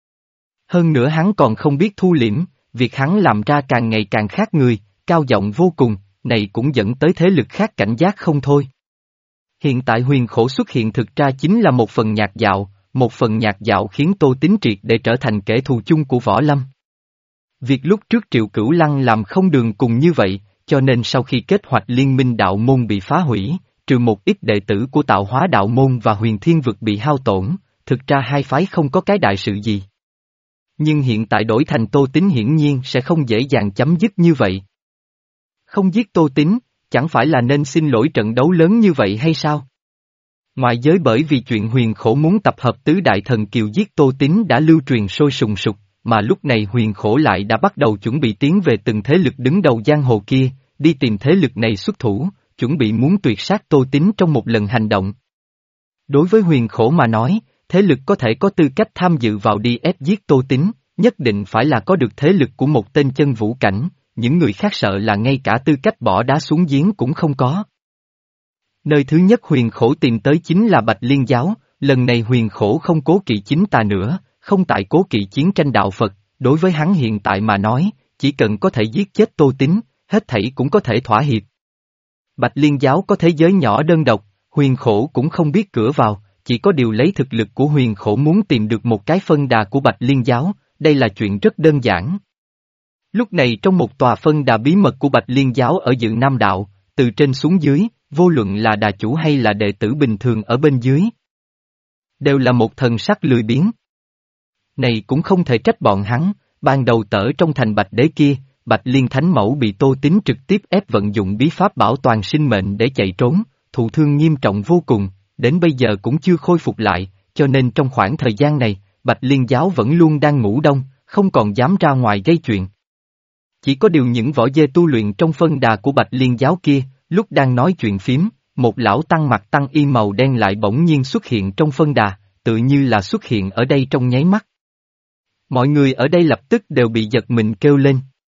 Hơn nữa hắn còn không biết thu liễm, việc hắn làm ra càng ngày càng khác người, cao giọng vô cùng, này cũng dẫn tới thế lực khác cảnh giác không thôi. Hiện tại Huyền Khổ xuất hiện thực ra chính là một phần nhạt dạo, một phần nhạt dạo khiến Tô Tín triệt để trở thành kẻ thù chung của võ lâm. Việc lúc trước Triệu Cửu Lăng làm không đường cùng như vậy, cho nên sau khi kết hoạch liên minh đạo môn bị phá hủy, trừ một ít đệ tử của Tạo Hóa đạo môn và Huyền Thiên vực bị hao tổn, thực ra hai phái không có cái đại sự gì. Nhưng hiện tại đổi thành Tô Tín hiển nhiên sẽ không dễ dàng chấm dứt như vậy. Không giết Tô Tín, chẳng phải là nên xin lỗi trận đấu lớn như vậy hay sao? Ngoại giới bởi vì chuyện Huyền Khổ muốn tập hợp tứ đại thần kiều giết Tô Tín đã lưu truyền sôi sùng sục, mà lúc này Huyền Khổ lại đã bắt đầu chuẩn bị tiến về từng thế lực đứng đầu giang hồ kia, đi tìm thế lực này xuất thủ, chuẩn bị muốn tuyệt sát Tô Tín trong một lần hành động. Đối với Huyền Khổ mà nói, thế lực có thể có tư cách tham dự vào đi ép giết Tô Tín, nhất định phải là có được thế lực của một tên chân vũ cảnh, những người khác sợ là ngay cả tư cách bỏ đá xuống giếng cũng không có. Nơi thứ nhất Huyền Khổ tìm tới chính là Bạch Liên Giáo, lần này Huyền Khổ không cố kỵ chính tà nữa, không tại cố kỵ chiến tranh đạo Phật, đối với hắn hiện tại mà nói, chỉ cần có thể giết chết Tô Tín, hết thảy cũng có thể thỏa hiệp. Bạch Liên Giáo có thế giới nhỏ đơn độc, Huyền Khổ cũng không biết cửa vào, chỉ có điều lấy thực lực của Huyền Khổ muốn tìm được một cái phân đà của Bạch Liên Giáo, đây là chuyện rất đơn giản. Lúc này trong một tòa phân đà bí mật của Bạch Liên Giáo ở Dự Nam Đạo, từ trên xuống dưới, vô luận là đà chủ hay là đệ tử bình thường ở bên dưới, đều là một thần sắc lười biếng. Này cũng không thể trách bọn hắn, ban đầu tở trong thành Bạch Đế kia, Bạch Liên Thánh Mẫu bị Tô Tín trực tiếp ép vận dụng bí pháp bảo toàn sinh mệnh để chạy trốn, thụ thương nghiêm trọng vô cùng, đến bây giờ cũng chưa khôi phục lại, cho nên trong khoảng thời gian này, Bạch Liên Giáo vẫn luôn đang ngủ đông, không còn dám ra ngoài gây chuyện. Chỉ có điều những võ dê tu luyện trong phân đà của Bạch Liên Giáo kia, lúc đang nói chuyện phím, một lão tăng mặc tăng y màu đen lại bỗng nhiên xuất hiện trong phân đà, tự như là xuất hiện ở đây trong nháy mắt. Mọi người ở đây lập tức đều bị giật mình kêu lên.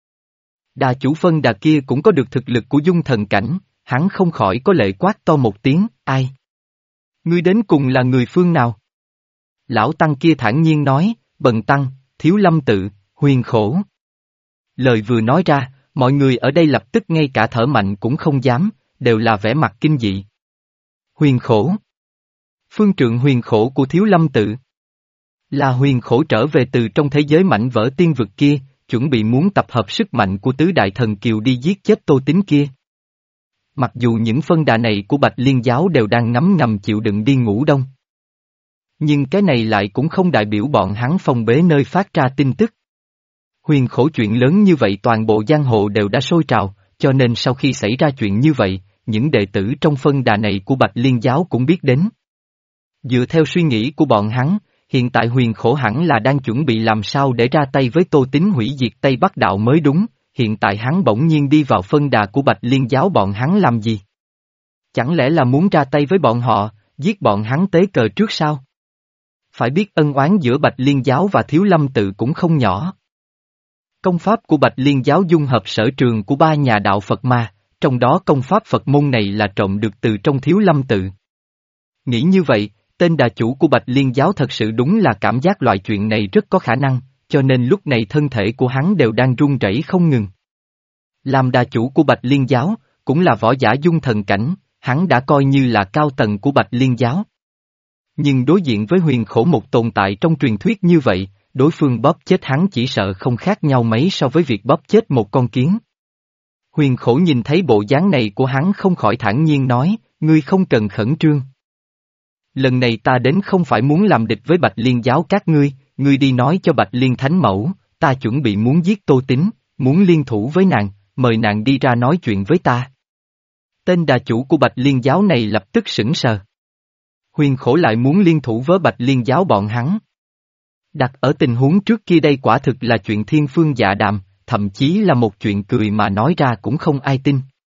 Đà chủ phân đà kia cũng có được thực lực của dung thần cảnh, hắn không khỏi có lệ quát to một tiếng, ai? Ngươi đến cùng là người phương nào? Lão tăng kia thản nhiên nói, Bần tăng, Thiếu Lâm Tự, Huyền Khổ. Lời vừa nói ra, mọi người ở đây lập tức ngay cả thở mạnh cũng không dám, đều là vẻ mặt kinh dị. Huyền Khổ. Phương trượng Huyền Khổ của Thiếu Lâm Tự. Là Huyền Khổ trở về từ trong thế giới mảnh vỡ tiên vực kia, chuẩn bị muốn tập hợp sức mạnh của tứ đại thần kiều đi giết chết Tô Tín kia. Mặc dù những phân đà này của Bạch Liên Giáo đều đang ngấm ngầm chịu đựng đi ngủ đông. Nhưng cái này lại cũng không đại biểu bọn hắn phong bế nơi phát ra tin tức. Huyền Khổ chuyện lớn như vậy toàn bộ giang hồ đều đã sôi trào, cho nên sau khi xảy ra chuyện như vậy, những đệ tử trong phân đà này của Bạch Liên Giáo cũng biết đến. Dựa theo suy nghĩ của bọn hắn, hiện tại Huyền Khổ hẳn là đang chuẩn bị làm sao để ra tay với Tô Tín hủy diệt Tây Bắc Đạo mới đúng, hiện tại hắn bỗng nhiên đi vào phân đà của Bạch Liên Giáo bọn hắn làm gì? Chẳng lẽ là muốn ra tay với bọn họ, giết bọn hắn tế cờ trước sao? Phải biết ân oán giữa Bạch Liên Giáo và Thiếu Lâm Tự cũng không nhỏ. Công pháp của Bạch Liên Giáo dung hợp sở trường của ba nhà đạo Phật ma, trong đó công pháp Phật môn này là trộm được từ trong Thiếu Lâm Tự. Nghĩ như vậy, tên đà chủ của Bạch Liên Giáo thật sự đúng là cảm giác loại chuyện này rất có khả năng, cho nên lúc này thân thể của hắn đều đang run rẩy không ngừng. Làm đà chủ của Bạch Liên Giáo, cũng là võ giả dung thần cảnh, hắn đã coi như là cao tầng của Bạch Liên Giáo. Nhưng đối diện với Huyền Khổ một tồn tại trong truyền thuyết như vậy, đối phương bóp chết hắn chỉ sợ không khác nhau mấy so với việc bóp chết một con kiến. Huyền Khổ nhìn thấy bộ dáng này của hắn không khỏi thản nhiên nói, ngươi không cần khẩn trương. Lần này ta đến không phải muốn làm địch với Bạch Liên giáo các ngươi, ngươi đi nói cho Bạch Liên Thánh Mẫu, ta chuẩn bị muốn giết Tô Tín, muốn liên thủ với nàng, mời nàng đi ra nói chuyện với ta. Tên đà chủ của Bạch Liên giáo này lập tức sững sờ. Huyền Khổ lại muốn liên thủ với Bạch Liên giáo bọn hắn. Đặt ở tình huống trước kia đây quả thực là chuyện thiên phương dạ đàm, thậm chí là một chuyện cười mà nói ra cũng không ai tin.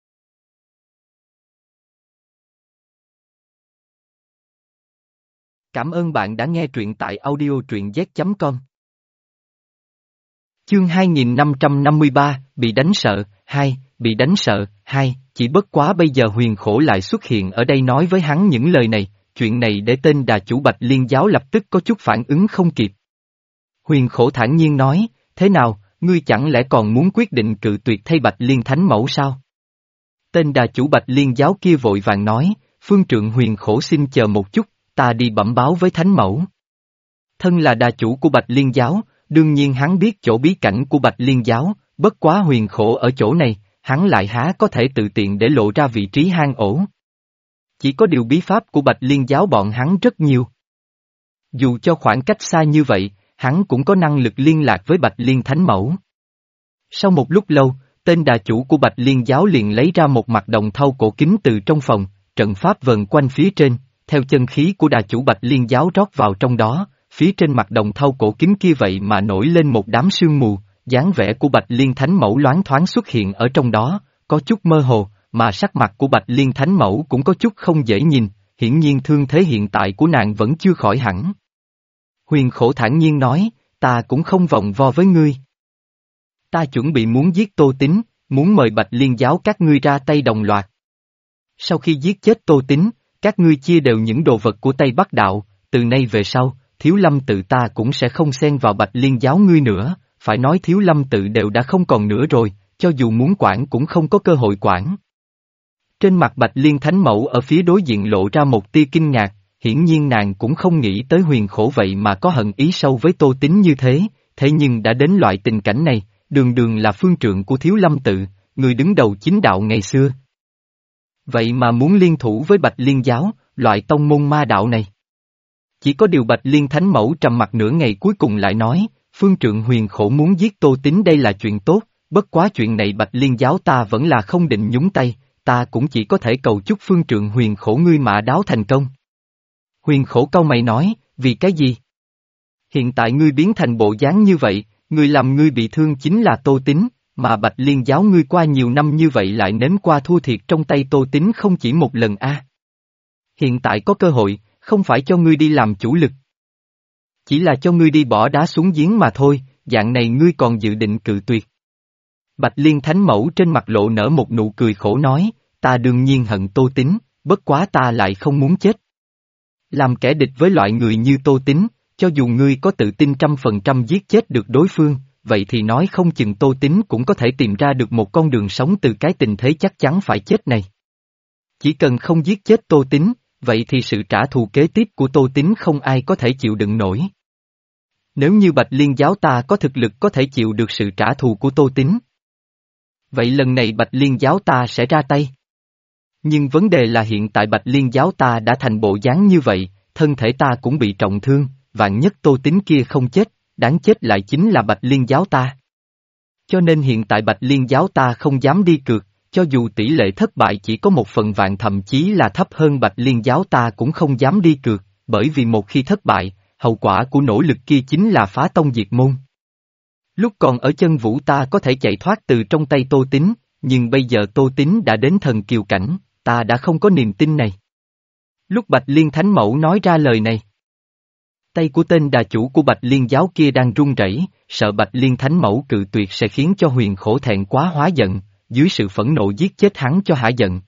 Cảm ơn bạn đã nghe truyện tại audio truyện z chấm com. Chương hai nghìn năm trăm năm mươi ba, bị đánh sợ, hai, bị đánh sợ, hai, chỉ bất quá bây giờ Huyền Khổ lại xuất hiện ở đây nói với hắn những lời này, chuyện này để tên đà chủ Bạch Liên giáo lập tức có chút phản ứng không kịp. Huyền Khổ thản nhiên nói, thế nào, ngươi chẳng lẽ còn muốn quyết định cự tuyệt thay Bạch Liên Thánh Mẫu sao? Tên đà chủ Bạch Liên giáo kia vội vàng nói, phương trượng Huyền Khổ xin chờ một chút, ta đi bẩm báo với Thánh Mẫu. Thân là đà chủ của Bạch Liên giáo, đương nhiên hắn biết chỗ bí cảnh của Bạch Liên giáo, bất quá Huyền Khổ ở chỗ này, hắn lại há có thể tự tiện để lộ ra vị trí hang ổ. Chỉ có điều bí pháp của Bạch Liên giáo bọn hắn rất nhiều. Dù cho khoảng cách xa như vậy, hắn cũng có năng lực liên lạc với Bạch Liên Thánh Mẫu. Sau một lúc lâu, tên đà chủ của Bạch Liên giáo liền lấy ra một mặt đồng thau cổ kính từ trong phòng, trận pháp vần quanh phía trên, theo chân khí của đà chủ Bạch Liên giáo rót vào trong đó, phía trên mặt đồng thau cổ kính kia vậy mà nổi lên một đám sương mù, dáng vẻ của Bạch Liên Thánh Mẫu loáng thoáng xuất hiện ở trong đó, có chút mơ hồ, mà sắc mặt của Bạch Liên Thánh Mẫu cũng có chút không dễ nhìn, hiển nhiên thương thế hiện tại của nàng vẫn chưa khỏi hẳn. Huyền Khổ thản nhiên nói, ta cũng không vòng vo với ngươi. Ta chuẩn bị muốn giết Tô Tín, muốn mời Bạch Liên giáo các ngươi ra tay đồng loạt. Sau khi giết chết Tô Tín, các ngươi chia đều những đồ vật của Tây Bắc Đạo, từ nay về sau, Thiếu Lâm tự ta cũng sẽ không xen vào Bạch Liên giáo ngươi nữa, phải nói Thiếu Lâm tự đều đã không còn nữa rồi, cho dù muốn quản cũng không có cơ hội quản. Trên mặt Bạch Liên Thánh Mẫu ở phía đối diện lộ ra một tia kinh ngạc, hiển nhiên nàng cũng không nghĩ tới Huyền Khổ vậy mà có hận ý sâu với Tô Tín như thế, thế nhưng đã đến loại tình cảnh này, đường đường là phương trượng của Thiếu Lâm tự, người đứng đầu chính đạo ngày xưa. Vậy mà muốn liên thủ với Bạch Liên giáo, loại tông môn ma đạo này. Chỉ có điều Bạch Liên Thánh Mẫu trầm mặt nửa ngày cuối cùng lại nói, phương trượng Huyền Khổ muốn giết Tô Tín đây là chuyện tốt, bất quá chuyện này Bạch Liên giáo ta vẫn là không định nhúng tay, ta cũng chỉ có thể cầu chúc phương trượng Huyền Khổ ngươi mã đáo thành công. Huyền Khổ cau mày nói, vì cái gì? Hiện tại ngươi biến thành bộ dáng như vậy, ngươi làm ngươi bị thương chính là Tô Tín, mà Bạch Liên giáo ngươi qua nhiều năm như vậy lại nếm qua thua thiệt trong tay Tô Tín không chỉ một lần a. Hiện tại có cơ hội, không phải cho ngươi đi làm chủ lực. Chỉ là cho ngươi đi bỏ đá xuống giếng mà thôi, dạng này ngươi còn dự định cự tuyệt. Bạch Liên Thánh Mẫu trên mặt lộ nở một nụ cười khổ nói, ta đương nhiên hận Tô Tín, bất quá ta lại không muốn chết. Làm kẻ địch với loại người như Tô Tín, cho dù ngươi có tự tin trăm phần trăm giết chết được đối phương, vậy thì nói không chừng Tô Tín cũng có thể tìm ra được một con đường sống từ cái tình thế chắc chắn phải chết này. Chỉ cần không giết chết Tô Tín, vậy thì sự trả thù kế tiếp của Tô Tín không ai có thể chịu đựng nổi. Nếu như Bạch Liên giáo ta có thực lực có thể chịu được sự trả thù của Tô Tín, vậy lần này Bạch Liên giáo ta sẽ ra tay. Nhưng vấn đề là hiện tại Bạch Liên giáo ta đã thành bộ dáng như vậy, thân thể ta cũng bị trọng thương, vạn nhất Tô Tín kia không chết, đáng chết lại chính là Bạch Liên giáo ta. Cho nên hiện tại Bạch Liên giáo ta không dám đi cược, cho dù tỷ lệ thất bại chỉ có một phần vạn thậm chí là thấp hơn Bạch Liên giáo ta cũng không dám đi cược, bởi vì một khi thất bại, hậu quả của nỗ lực kia chính là phá tông diệt môn. Lúc còn ở chân vũ ta có thể chạy thoát từ trong tay Tô Tín, nhưng bây giờ Tô Tín đã đến thần kiều cảnh, ta đã không có niềm tin này. Lúc Bạch Liên Thánh Mẫu nói ra lời này, tay của tên đà chủ của Bạch Liên giáo kia đang run rẩy, sợ Bạch Liên Thánh Mẫu cự tuyệt sẽ khiến cho Huyền Khổ thẹn quá hóa giận, dưới sự phẫn nộ giết chết hắn cho hả giận.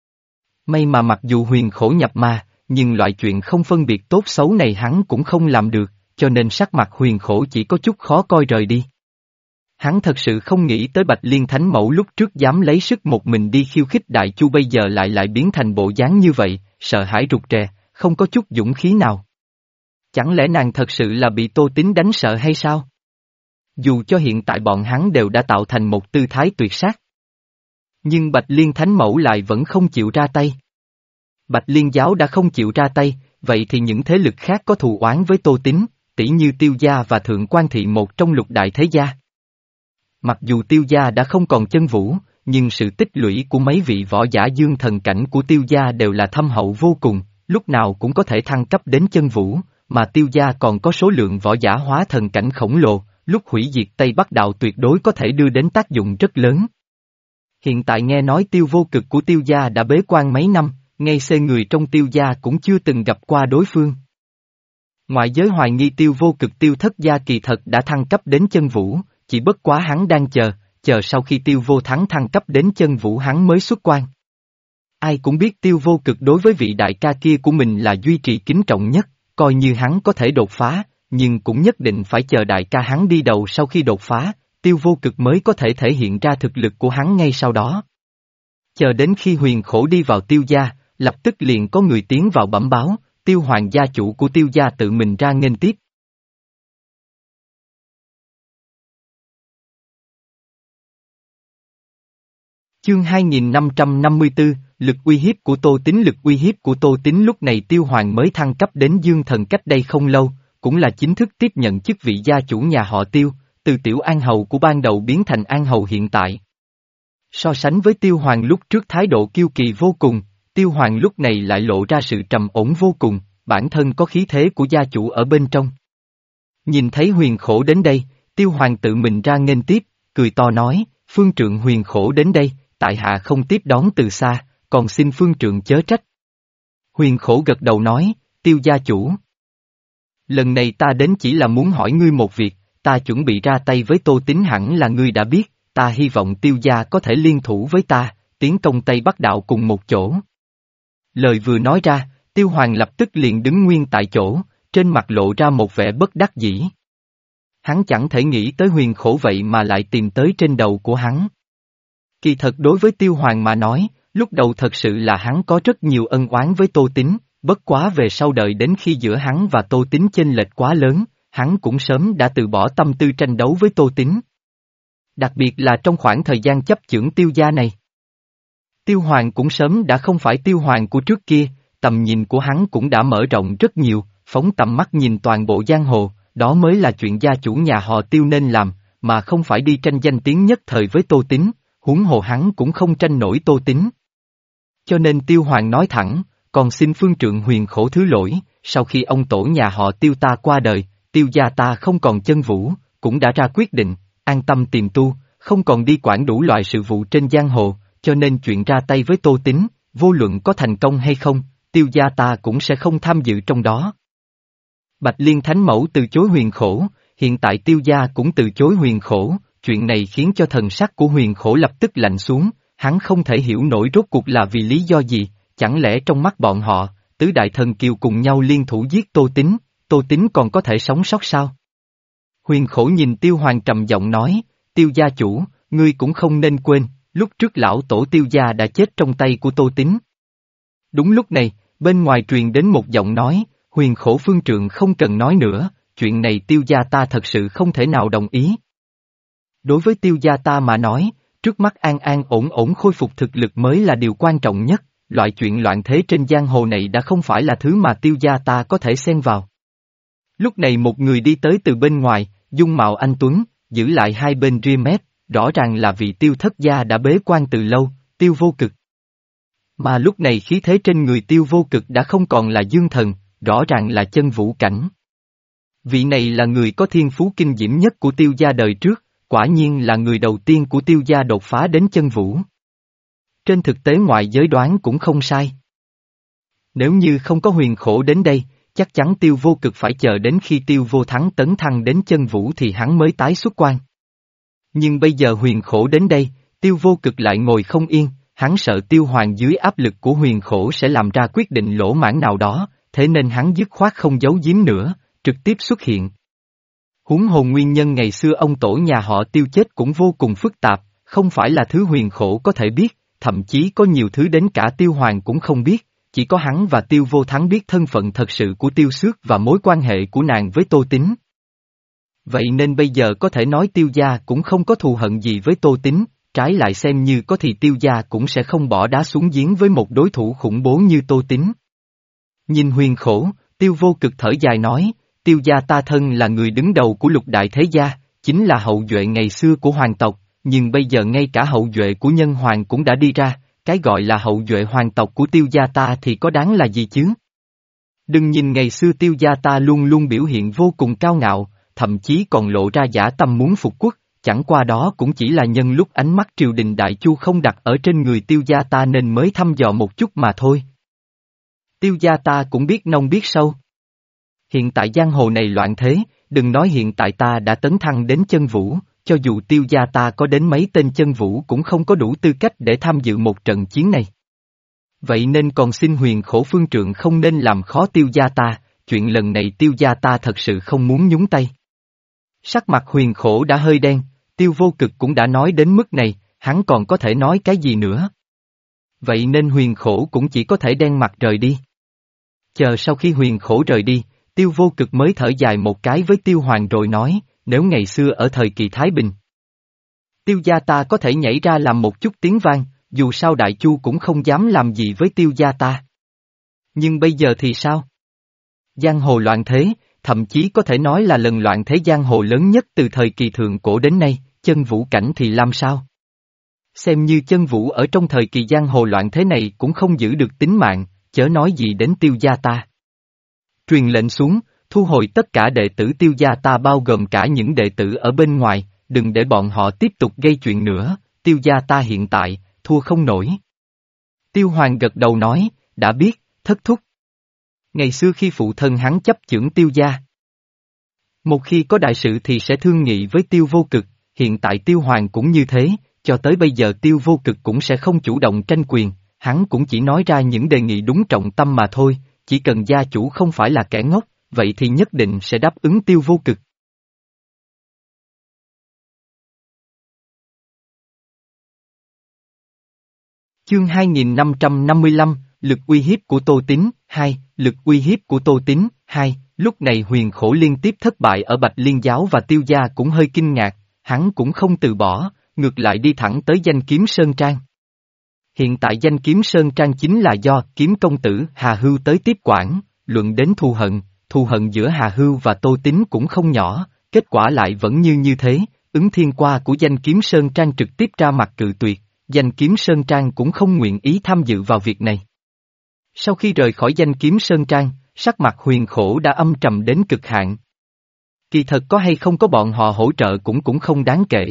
May mà mặc dù Huyền Khổ nhập ma, nhưng loại chuyện không phân biệt tốt xấu này hắn cũng không làm được, cho nên sắc mặt Huyền Khổ chỉ có chút khó coi rời đi. Hắn thật sự không nghĩ tới Bạch Liên Thánh Mẫu lúc trước dám lấy sức một mình đi khiêu khích Đại Chu bây giờ lại lại biến thành bộ dáng như vậy, sợ hãi rụt rè, không có chút dũng khí nào. Chẳng lẽ nàng thật sự là bị Tô Tín đánh sợ hay sao? Dù cho hiện tại bọn hắn đều đã tạo thành một tư thái tuyệt sát. Nhưng Bạch Liên Thánh Mẫu lại vẫn không chịu ra tay. Bạch Liên Giáo đã không chịu ra tay, vậy thì những thế lực khác có thù oán với Tô Tín, tỷ như Tiêu Gia và Thượng Quan Thị một trong lục đại thế gia. Mặc dù Tiêu Gia đã không còn chân vũ, nhưng sự tích lũy của mấy vị võ giả dương thần cảnh của Tiêu Gia đều là thâm hậu vô cùng, lúc nào cũng có thể thăng cấp đến chân vũ, mà Tiêu Gia còn có số lượng võ giả hóa thần cảnh khổng lồ, lúc hủy diệt Tây Bắc Đạo tuyệt đối có thể đưa đến tác dụng rất lớn. Hiện tại nghe nói Tiêu Vô Cực của Tiêu Gia đã bế quan mấy năm, ngay xê người trong Tiêu Gia cũng chưa từng gặp qua đối phương. Ngoại giới hoài nghi Tiêu Vô Cực Tiêu Thất Gia kỳ thật đã thăng cấp đến chân vũ, chỉ bất quá hắn đang chờ, chờ sau khi Tiêu Vô Thắng thăng cấp đến chân vũ hắn mới xuất quan. Ai cũng biết Tiêu Vô Cực đối với vị đại ca kia của mình là duy trì kính trọng nhất, coi như hắn có thể đột phá, nhưng cũng nhất định phải chờ đại ca hắn đi đầu sau khi đột phá, Tiêu Vô Cực mới có thể thể hiện ra thực lực của hắn ngay sau đó. Chờ đến khi Huyền Khổ đi vào Tiêu Gia, lập tức liền có người tiến vào bẩm báo, Tiêu Hoàng gia chủ của Tiêu Gia tự mình ra nghênh tiếp. Chương hai nghìn năm trăm năm mươi tư, lực uy hiếp của Tô Tín. Lực uy hiếp của Tô Tín lúc này Tiêu Hoàng mới thăng cấp đến dương thần cách đây không lâu, cũng là chính thức tiếp nhận chức vị gia chủ nhà họ Tiêu, từ Tiểu An Hầu của ban đầu biến thành An Hầu hiện tại. So sánh với Tiêu Hoàng lúc trước thái độ kiêu kỳ vô cùng, Tiêu Hoàng lúc này lại lộ ra sự trầm ổn vô cùng, bản thân có khí thế của gia chủ ở bên trong. Nhìn thấy Huyền Khổ đến đây, Tiêu Hoàng tự mình ra nghênh tiếp, cười to nói, phương trượng Huyền Khổ đến đây, tại hạ không tiếp đón từ xa, còn xin phương trượng chớ trách. Huyền Khổ gật đầu nói, Tiêu gia chủ. Lần này ta đến chỉ là muốn hỏi ngươi một việc, ta chuẩn bị ra tay với Tô Tín hẳn là ngươi đã biết, ta hy vọng Tiêu gia có thể liên thủ với ta, tiến công Tây Bắc Đạo cùng một chỗ. Lời vừa nói ra, Tiêu Hoàng lập tức liền đứng nguyên tại chỗ, trên mặt lộ ra một vẻ bất đắc dĩ. Hắn chẳng thể nghĩ tới Huyền Khổ vậy mà lại tìm tới trên đầu của hắn. Kỳ thật đối với Tiêu Hoàng mà nói, lúc đầu thật sự là hắn có rất nhiều ân oán với Tô Tín, bất quá về sau đợi đến khi giữa hắn và Tô Tín chênh lệch quá lớn, hắn cũng sớm đã từ bỏ tâm tư tranh đấu với Tô Tín. Đặc biệt là trong khoảng thời gian chấp chưởng Tiêu gia này. Tiêu Hoàng cũng sớm đã không phải Tiêu Hoàng của trước kia, tầm nhìn của hắn cũng đã mở rộng rất nhiều, phóng tầm mắt nhìn toàn bộ giang hồ, đó mới là chuyện gia chủ nhà họ Tiêu nên làm, mà không phải đi tranh danh tiếng nhất thời với Tô Tín, huống hồ hắn cũng không tranh nổi Tô Tín. Cho nên Tiêu Hoàng nói thẳng, còn xin phương trượng Huyền Khổ thứ lỗi, sau khi ông tổ nhà họ Tiêu ta qua đời, Tiêu gia ta không còn chân vũ, cũng đã ra quyết định, an tâm tìm tu, không còn đi quản đủ loại sự vụ trên giang hồ, cho nên chuyện ra tay với Tô Tín, vô luận có thành công hay không, Tiêu gia ta cũng sẽ không tham dự trong đó. Bạch Liên Thánh Mẫu từ chối Huyền Khổ, hiện tại Tiêu gia cũng từ chối Huyền Khổ, chuyện này khiến cho thần sắc của Huyền Khổ lập tức lạnh xuống, hắn không thể hiểu nổi rốt cuộc là vì lý do gì, chẳng lẽ trong mắt bọn họ, tứ đại thần kiều cùng nhau liên thủ giết Tô Tín, Tô Tín còn có thể sống sót sao? Huyền Khổ nhìn Tiêu Hoàng trầm giọng nói, Tiêu gia chủ, ngươi cũng không nên quên, lúc trước lão tổ Tiêu gia đã chết trong tay của Tô Tín. Đúng lúc này, bên ngoài truyền đến một giọng nói, Huyền Khổ phương trượng không cần nói nữa, chuyện này Tiêu gia ta thật sự không thể nào đồng ý. Đối với Tiêu gia ta mà nói, trước mắt an an ổn ổn khôi phục thực lực mới là điều quan trọng nhất, loại chuyện loạn thế trên giang hồ này đã không phải là thứ mà Tiêu gia ta có thể xen vào. Lúc này một người đi tới từ bên ngoài, dung mạo anh tuấn, giữ lại hai bên ria mép, rõ ràng là vị Tiêu thất gia đã bế quan từ lâu, Tiêu Vô Cực. Mà lúc này khí thế trên người Tiêu Vô Cực đã không còn là dương thần, rõ ràng là chân vũ cảnh. Vị này là người có thiên phú kinh diễm nhất của Tiêu gia đời trước, quả nhiên là người đầu tiên của Tiêu gia đột phá đến chân vũ. Trên thực tế ngoại giới đoán cũng không sai. Nếu như không có Huyền Khổ đến đây, chắc chắn Tiêu Vô Cực phải chờ đến khi Tiêu Vô Thắng tấn thăng đến chân vũ thì hắn mới tái xuất quan. Nhưng bây giờ Huyền Khổ đến đây, Tiêu Vô Cực lại ngồi không yên, hắn sợ Tiêu Hoàng dưới áp lực của Huyền Khổ sẽ làm ra quyết định lỗ mãng nào đó, thế nên hắn dứt khoát không giấu giếm nữa, trực tiếp xuất hiện. Huống hồ nguyên nhân ngày xưa ông tổ nhà họ Tiêu chết cũng vô cùng phức tạp, không phải là thứ Huyền Khổ có thể biết, thậm chí có nhiều thứ đến cả Tiêu Hoàng cũng không biết, chỉ có hắn và Tiêu Vô Thắng biết thân phận thật sự của Tiêu Xước và mối quan hệ của nàng với Tô Tín. Vậy nên bây giờ có thể nói Tiêu gia cũng không có thù hận gì với Tô Tín, trái lại xem như có thì Tiêu gia cũng sẽ không bỏ đá xuống giếng với một đối thủ khủng bố như Tô Tín. Nhìn Huyền Khổ, Tiêu Vô Cực thở dài nói, Tiêu gia ta thân là người đứng đầu của lục đại thế gia, chính là hậu duệ ngày xưa của hoàng tộc, nhưng bây giờ ngay cả hậu duệ của nhân hoàng cũng đã đi ra, cái gọi là hậu duệ hoàng tộc của Tiêu gia ta thì có đáng là gì chứ? Đừng nhìn ngày xưa Tiêu gia ta luôn luôn biểu hiện vô cùng cao ngạo, thậm chí còn lộ ra dã tâm muốn phục quốc, chẳng qua đó cũng chỉ là nhân lúc ánh mắt triều đình Đại Chu không đặt ở trên người Tiêu gia ta nên mới thăm dò một chút mà thôi. Tiêu gia ta cũng biết nông biết sâu. Hiện tại giang hồ này loạn thế, đừng nói hiện tại ta đã tấn thăng đến chân vũ, cho dù Tiêu gia ta có đến mấy tên chân vũ cũng không có đủ tư cách để tham dự một trận chiến này. Vậy nên còn xin Huyền Khổ phương trượng không nên làm khó Tiêu gia ta, chuyện lần này Tiêu gia ta thật sự không muốn nhúng tay. Sắc mặt Huyền Khổ đã hơi đen, Tiêu Vô Cực cũng đã nói đến mức này, hắn còn có thể nói cái gì nữa. Vậy nên Huyền Khổ cũng chỉ có thể đen mặt rời đi. Chờ sau khi Huyền Khổ rời đi, Tiêu Vô Cực mới thở dài một cái với Tiêu Hoàng rồi nói, nếu ngày xưa ở thời kỳ Thái Bình, Tiêu gia ta có thể nhảy ra làm một chút tiếng vang, dù sao Đại Chu cũng không dám làm gì với Tiêu gia ta. Nhưng bây giờ thì sao? Giang hồ loạn thế, thậm chí có thể nói là lần loạn thế giang hồ lớn nhất từ thời kỳ thượng cổ đến nay, chân vũ cảnh thì làm sao? Xem như chân vũ ở trong thời kỳ giang hồ loạn thế này cũng không giữ được tính mạng, chớ nói gì đến Tiêu gia ta. Truyền lệnh xuống, thu hồi tất cả đệ tử Tiêu gia ta bao gồm cả những đệ tử ở bên ngoài, đừng để bọn họ tiếp tục gây chuyện nữa, Tiêu gia ta hiện tại, thua không nổi. Tiêu Hoàng gật đầu nói, đã biết, thất thúc. Ngày xưa khi phụ thân hắn chấp chưởng Tiêu gia, một khi có đại sự thì sẽ thương nghị với Tiêu Vô Cực, hiện tại Tiêu Hoàng cũng như thế, cho tới bây giờ Tiêu Vô Cực cũng sẽ không chủ động tranh quyền, hắn cũng chỉ nói ra những đề nghị đúng trọng tâm mà thôi, chỉ cần gia chủ không phải là kẻ ngốc, vậy thì nhất định sẽ đáp ứng Tiêu Vô Cực. Chương hai nghìn năm trăm năm mươi lăm, lực uy hiếp của Tô Tín, hai, lực uy hiếp của Tô Tín, hai, lúc này Huyền Khổ liên tiếp thất bại ở Bạch Liên Giáo và Tiêu gia cũng hơi kinh ngạc, hắn cũng không từ bỏ, ngược lại đi thẳng tới Danh Kiếm Sơn Trang. Hiện tại Danh Kiếm Sơn Trang chính là do Kiếm công tử Hà Hưu tới tiếp quản, luận đến thù hận, thù hận giữa Hà Hưu và Tô Tín cũng không nhỏ, kết quả lại vẫn như như thế, ứng thiên qua của Danh Kiếm Sơn Trang trực tiếp ra mặt cự tuyệt, Danh Kiếm Sơn Trang cũng không nguyện ý tham dự vào việc này. Sau khi rời khỏi Danh Kiếm Sơn Trang, sắc mặt Huyền Khổ đã âm trầm đến cực hạn. Kỳ thật có hay không có bọn họ hỗ trợ cũng cũng không đáng kể.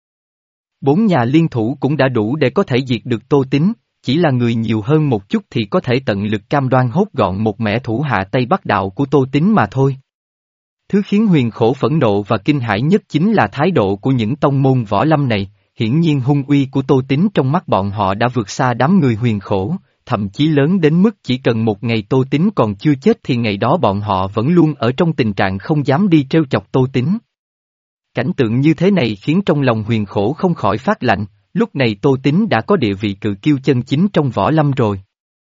Bốn nhà liên thủ cũng đã đủ để có thể diệt được Tô Tín, chỉ là người nhiều hơn một chút thì có thể tận lực cam đoan hốt gọn một mẻ thủ hạ Tây Bắc đạo của Tô Tín mà thôi. Thứ khiến Huyền Khổ phẫn nộ và kinh hãi nhất chính là thái độ của những tông môn võ lâm này, hiển nhiên hung uy của Tô Tín trong mắt bọn họ đã vượt xa đám người Huyền Khổ, thậm chí lớn đến mức chỉ cần một ngày Tô Tín còn chưa chết thì ngày đó bọn họ vẫn luôn ở trong tình trạng không dám đi trêu chọc Tô Tín. Cảnh tượng như thế này khiến trong lòng Huyền Khổ không khỏi phát lạnh, lúc này Tô Tín đã có địa vị cự kiêu chân chính trong võ lâm rồi.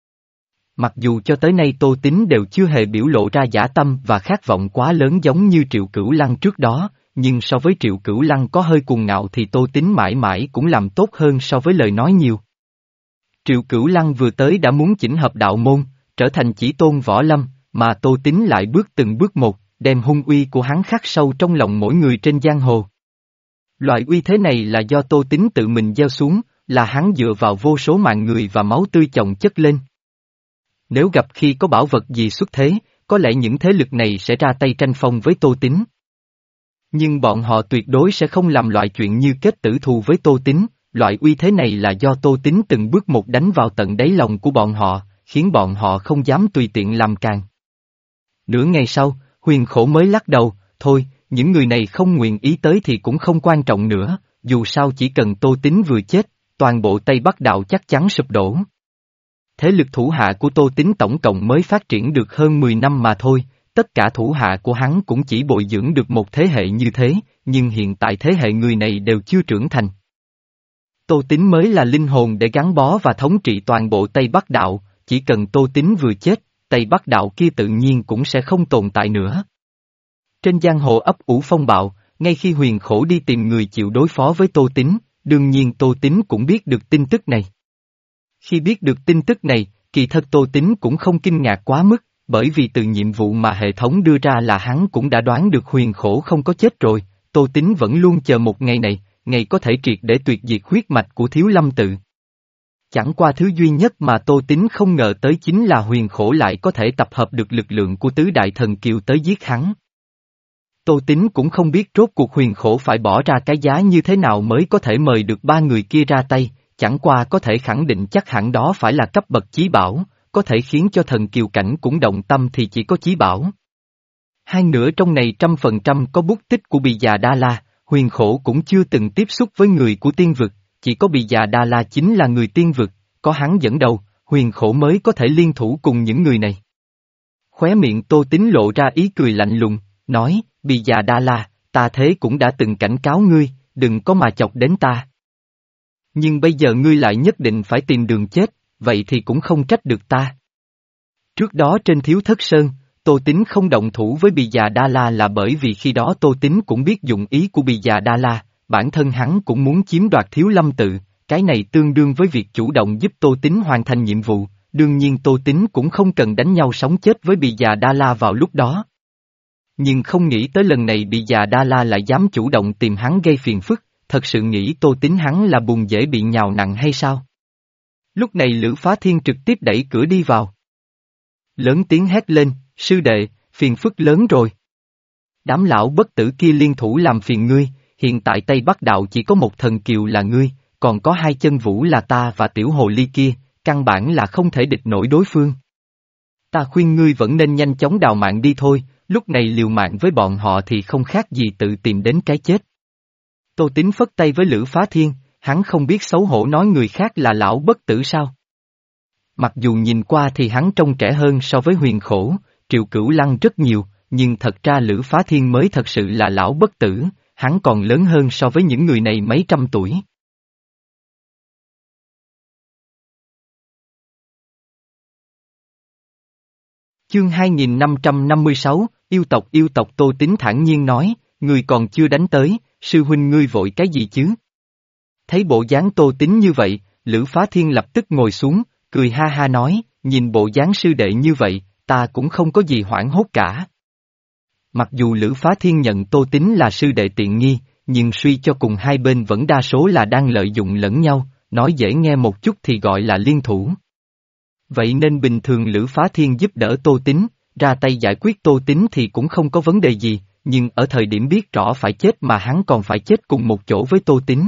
Mặc dù cho tới nay Tô Tín đều chưa hề biểu lộ ra dã tâm và khát vọng quá lớn giống như Triệu Cửu Lăng trước đó, nhưng so với Triệu Cửu Lăng có hơi cuồng ngạo thì Tô Tín mãi mãi cũng làm tốt hơn so với lời nói nhiều. Triệu Cửu Lăng vừa tới đã muốn chỉnh hợp đạo môn, trở thành chỉ tôn võ lâm, mà Tô Tín lại bước từng bước một, đem hung uy của hắn khắc sâu trong lòng mỗi người trên giang hồ. Loại uy thế này là do Tô Tín tự mình gieo xuống, là hắn dựa vào vô số mạng người và máu tươi chồng chất lên. Nếu gặp khi có bảo vật gì xuất thế, có lẽ những thế lực này sẽ ra tay tranh phong với Tô Tín. Nhưng bọn họ tuyệt đối sẽ không làm loại chuyện như kết tử thù với Tô Tín, loại uy thế này là do Tô Tín từng bước một đánh vào tận đáy lòng của bọn họ, khiến bọn họ không dám tùy tiện làm càng. Nửa ngày sau, Huyền Khổ mới lắc đầu, thôi, những người này không nguyện ý tới thì cũng không quan trọng nữa, dù sao chỉ cần Tô Tín vừa chết, toàn bộ Tây Bắc đạo chắc chắn sụp đổ. Thế lực thủ hạ của Tô Tín tổng cộng mới phát triển được hơn mười năm mà thôi, tất cả thủ hạ của hắn cũng chỉ bồi dưỡng được một thế hệ như thế, nhưng hiện tại thế hệ người này đều chưa trưởng thành. Tô Tín mới là linh hồn để gắn bó và thống trị toàn bộ Tây Bắc đạo, chỉ cần Tô Tín vừa chết, Tây Bắc đạo kia tự nhiên cũng sẽ không tồn tại nữa. Trên giang hồ ấp ủ phong bạo, ngay khi Huyền Khổ đi tìm người chịu đối phó với Tô Tín, đương nhiên Tô Tín cũng biết được tin tức này. Khi biết được tin tức này, kỳ thật Tô Tín cũng không kinh ngạc quá mức, bởi vì từ nhiệm vụ mà hệ thống đưa ra là hắn cũng đã đoán được Huyền Khổ không có chết rồi, Tô Tín vẫn luôn chờ một ngày này, ngày có thể triệt để tuyệt diệt huyết mạch của Thiếu Lâm Tự. Chẳng qua thứ duy nhất mà Tô Tín không ngờ tới chính là Huyền Khổ lại có thể tập hợp được lực lượng của tứ đại thần kiều tới giết hắn. Tô Tín cũng không biết rốt cuộc Huyền Khổ phải bỏ ra cái giá như thế nào mới có thể mời được ba người kia ra tay, chẳng qua có thể khẳng định chắc hẳn đó phải là cấp bậc chí bảo, có thể khiến cho thần kiều cảnh cũng động tâm thì chỉ có chí bảo. Hai nữa trong này trăm phần trăm có bút tích của Bì Già Đa La, Huyền Khổ cũng chưa từng tiếp xúc với người của tiên vực, chỉ có Bì Già Đa La chính là người tiên vực, có hắn dẫn đầu, Huyền Khổ mới có thể liên thủ cùng những người này. Khóe miệng Tô Tín lộ ra ý cười lạnh lùng, nói, Bì Già Đa La, ta thế cũng đã từng cảnh cáo ngươi, đừng có mà chọc đến ta. Nhưng bây giờ ngươi lại nhất định phải tìm đường chết, vậy thì cũng không trách được ta. Trước đó trên Thiếu Thất Sơn, Tô Tín không động thủ với Bì Già Đa La là bởi vì khi đó Tô Tín cũng biết dụng ý của Bì Già Đa La, bản thân hắn cũng muốn chiếm đoạt Thiếu Lâm Tự, cái này tương đương với việc chủ động giúp Tô Tín hoàn thành nhiệm vụ, đương nhiên Tô Tín cũng không cần đánh nhau sống chết với Bì Già Đa La vào lúc đó. Nhưng không nghĩ tới lần này Bì Già Đa La lại dám chủ động tìm hắn gây phiền phức, thật sự nghĩ Tô Tín hắn là buồn dễ bị nhào nặng hay sao? Lúc này Lữ Phá Thiên trực tiếp đẩy cửa đi vào. Lớn tiếng hét lên, sư đệ, phiền phức lớn rồi. Đám lão bất tử kia liên thủ làm phiền ngươi, hiện tại Tây Bắc đạo chỉ có một thần kiều là ngươi, còn có hai chân vũ là ta và tiểu hồ ly kia, căn bản là không thể địch nổi đối phương. Ta khuyên ngươi vẫn nên nhanh chóng đào mạng đi thôi, lúc này liều mạng với bọn họ thì không khác gì tự tìm đến cái chết. Tô Tín phất tay với Lữ Phá Thiên, hắn không biết xấu hổ nói người khác là lão bất tử sao. Mặc dù nhìn qua thì hắn trông trẻ hơn so với Huyền Khổ, Triệu Cửu Lăng rất nhiều, nhưng thật ra Lữ Phá Thiên mới thật sự là lão bất tử, hắn còn lớn hơn so với những người này mấy trăm tuổi. Chương hai nghìn năm trăm năm mươi sáu, yêu tộc yêu tộc Tô Tín thản nhiên nói, người còn chưa đánh tới, sư huynh ngươi vội cái gì chứ? Thấy bộ dáng Tô Tín như vậy, Lữ Phá Thiên lập tức ngồi xuống, cười ha ha nói, nhìn bộ dáng sư đệ như vậy, ta cũng không có gì hoảng hốt cả. Mặc dù Lữ Phá Thiên nhận Tô Tín là sư đệ tiện nghi, nhưng suy cho cùng hai bên vẫn đa số là đang lợi dụng lẫn nhau, nói dễ nghe một chút thì gọi là liên thủ. Vậy nên bình thường Lữ Phá Thiên giúp đỡ Tô Tín, ra tay giải quyết Tô Tín thì cũng không có vấn đề gì, nhưng ở thời điểm biết rõ phải chết mà hắn còn phải chết cùng một chỗ với Tô Tín.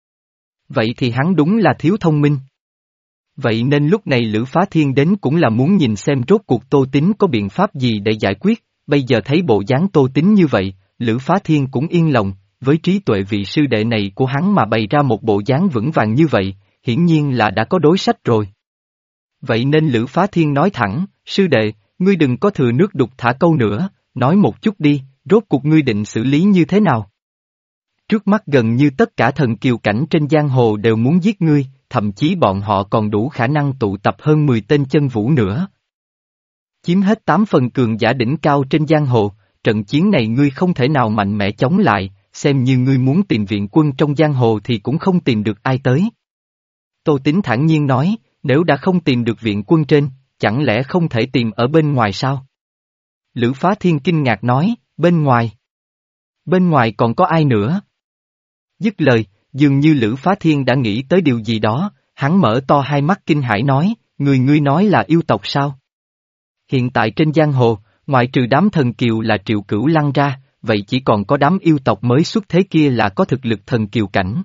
Vậy thì hắn đúng là thiếu thông minh. Vậy nên lúc này Lữ Phá Thiên đến cũng là muốn nhìn xem rốt cuộc Tô Tín có biện pháp gì để giải quyết, bây giờ thấy bộ dáng Tô Tín như vậy, Lữ Phá Thiên cũng yên lòng, với trí tuệ vị sư đệ này của hắn mà bày ra một bộ dáng vững vàng như vậy, hiển nhiên là đã có đối sách rồi. Vậy nên Lữ Phá Thiên nói thẳng, sư đệ, ngươi đừng có thừa nước đục thả câu nữa, nói một chút đi, rốt cuộc ngươi định xử lý như thế nào? Trước mắt gần như tất cả thần kiều cảnh trên giang hồ đều muốn giết ngươi, thậm chí bọn họ còn đủ khả năng tụ tập hơn mười tên chân vũ nữa. Chiếm hết tám phần cường giả đỉnh cao trên giang hồ, trận chiến này ngươi không thể nào mạnh mẽ chống lại, xem như ngươi muốn tìm viện quân trong giang hồ thì cũng không tìm được ai tới. Tô Tín thản nhiên nói, nếu đã không tìm được viện quân trên, chẳng lẽ không thể tìm ở bên ngoài sao? Lữ Phá Thiên kinh ngạc nói, bên ngoài? Bên ngoài còn có ai nữa? Dứt lời, dường như Lữ Phá Thiên đã nghĩ tới điều gì đó, hắn mở to hai mắt kinh hãi nói, người ngươi nói là yêu tộc sao? Hiện tại trên giang hồ, ngoại trừ đám thần kiều là Triệu Cửu Lăng ra, vậy chỉ còn có đám yêu tộc mới xuất thế kia là có thực lực thần kiều cảnh.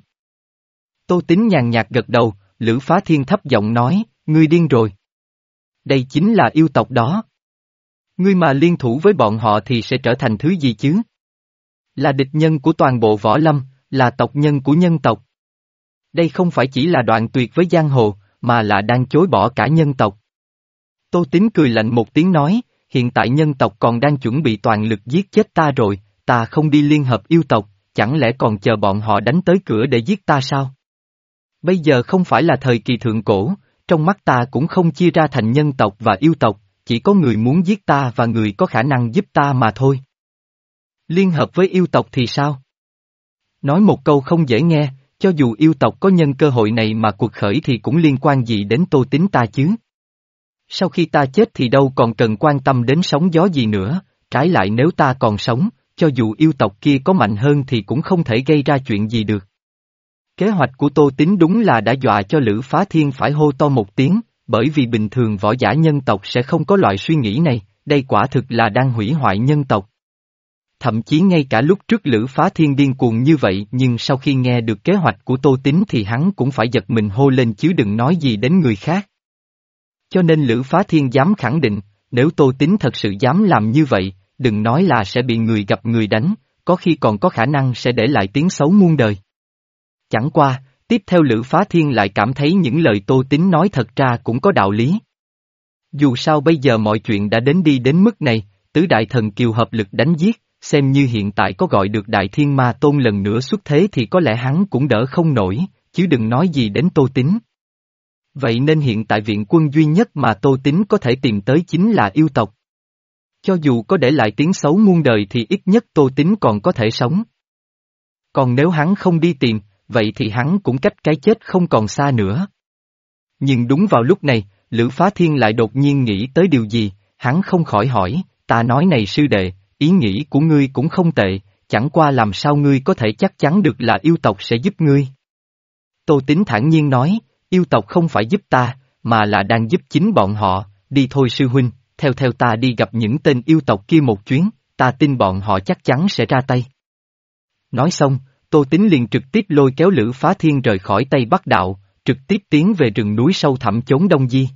Tô Tín nhàn nhạt gật đầu, Lữ Phá Thiên thấp giọng nói, ngươi điên rồi. Đây chính là yêu tộc đó. Ngươi mà liên thủ với bọn họ thì sẽ trở thành thứ gì chứ? Là địch nhân của toàn bộ võ lâm, là tộc nhân của nhân tộc. Đây không phải chỉ là đoạn tuyệt với giang hồ, mà là đang chối bỏ cả nhân tộc. Tô Tín cười lạnh một tiếng nói, hiện tại nhân tộc còn đang chuẩn bị toàn lực giết chết ta rồi, ta không đi liên hợp yêu tộc, chẳng lẽ còn chờ bọn họ đánh tới cửa để giết ta sao? Bây giờ không phải là thời kỳ thượng cổ, trong mắt ta cũng không chia ra thành nhân tộc và yêu tộc, chỉ có người muốn giết ta và người có khả năng giúp ta mà thôi. Liên hợp với yêu tộc thì sao? Nói một câu không dễ nghe, cho dù yêu tộc có nhân cơ hội này mà cuộc khởi thì cũng liên quan gì đến Tô Tín ta chứ? Sau khi ta chết thì đâu còn cần quan tâm đến sóng gió gì nữa, trái lại nếu ta còn sống, cho dù yêu tộc kia có mạnh hơn thì cũng không thể gây ra chuyện gì được. Kế hoạch của Tô Tín đúng là đã dọa cho Lữ Phá Thiên phải hô to một tiếng, bởi vì bình thường võ giả nhân tộc sẽ không có loại suy nghĩ này, đây quả thực là đang hủy hoại nhân tộc. Thậm chí ngay cả lúc trước Lữ Phá Thiên điên cuồng như vậy nhưng sau khi nghe được kế hoạch của Tô Tín thì hắn cũng phải giật mình hô lên chứ đừng nói gì đến người khác. Cho nên Lữ Phá Thiên dám khẳng định, nếu Tô Tín thật sự dám làm như vậy, đừng nói là sẽ bị người gặp người đánh, có khi còn có khả năng sẽ để lại tiếng xấu muôn đời. Chẳng qua, tiếp theo Lữ Phá Thiên lại cảm thấy những lời Tô Tín nói thật ra cũng có đạo lý. Dù sao bây giờ mọi chuyện đã đến đi đến mức này, tứ đại thần kiều hợp lực đánh giết, xem như hiện tại có gọi được Đại Thiên Ma Tôn lần nữa xuất thế thì có lẽ hắn cũng đỡ không nổi, chứ đừng nói gì đến Tô Tín. Vậy nên hiện tại viện quân duy nhất mà Tô Tín có thể tìm tới chính là yêu tộc. Cho dù có để lại tiếng xấu muôn đời thì ít nhất Tô Tín còn có thể sống. Còn nếu hắn không đi tìm, vậy thì hắn cũng cách cái chết không còn xa nữa. Nhưng đúng vào lúc này, Lữ Phá Thiên lại đột nhiên nghĩ tới điều gì, hắn không khỏi hỏi, ta nói này sư đệ, ý nghĩ của ngươi cũng không tệ, chẳng qua làm sao ngươi có thể chắc chắn được là yêu tộc sẽ giúp ngươi. Tô Tín thản nhiên nói, yêu tộc không phải giúp ta, mà là đang giúp chính bọn họ, đi thôi sư huynh, theo theo ta đi gặp những tên yêu tộc kia một chuyến, ta tin bọn họ chắc chắn sẽ ra tay. Nói xong, Tô Tín liền trực tiếp lôi kéo Lữ Phá Thiên rời khỏi Tây Bắc Đạo, trực tiếp tiến về rừng núi sâu thẳm chốn Đông Di.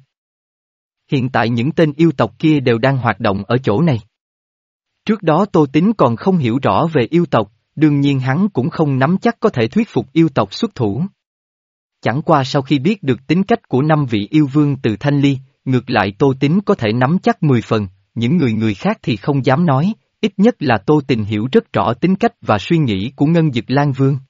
Hiện tại những tên yêu tộc kia đều đang hoạt động ở chỗ này. Trước đó Tô Tín còn không hiểu rõ về yêu tộc, đương nhiên hắn cũng không nắm chắc có thể thuyết phục yêu tộc xuất thủ. Chẳng qua sau khi biết được tính cách của năm vị yêu vương từ Thanh Ly, ngược lại Tô Tín có thể nắm chắc mười phần, những người người khác thì không dám nói, ít nhất là Tô Tình hiểu rất rõ tính cách và suy nghĩ của Ngân Dực Lan Vương.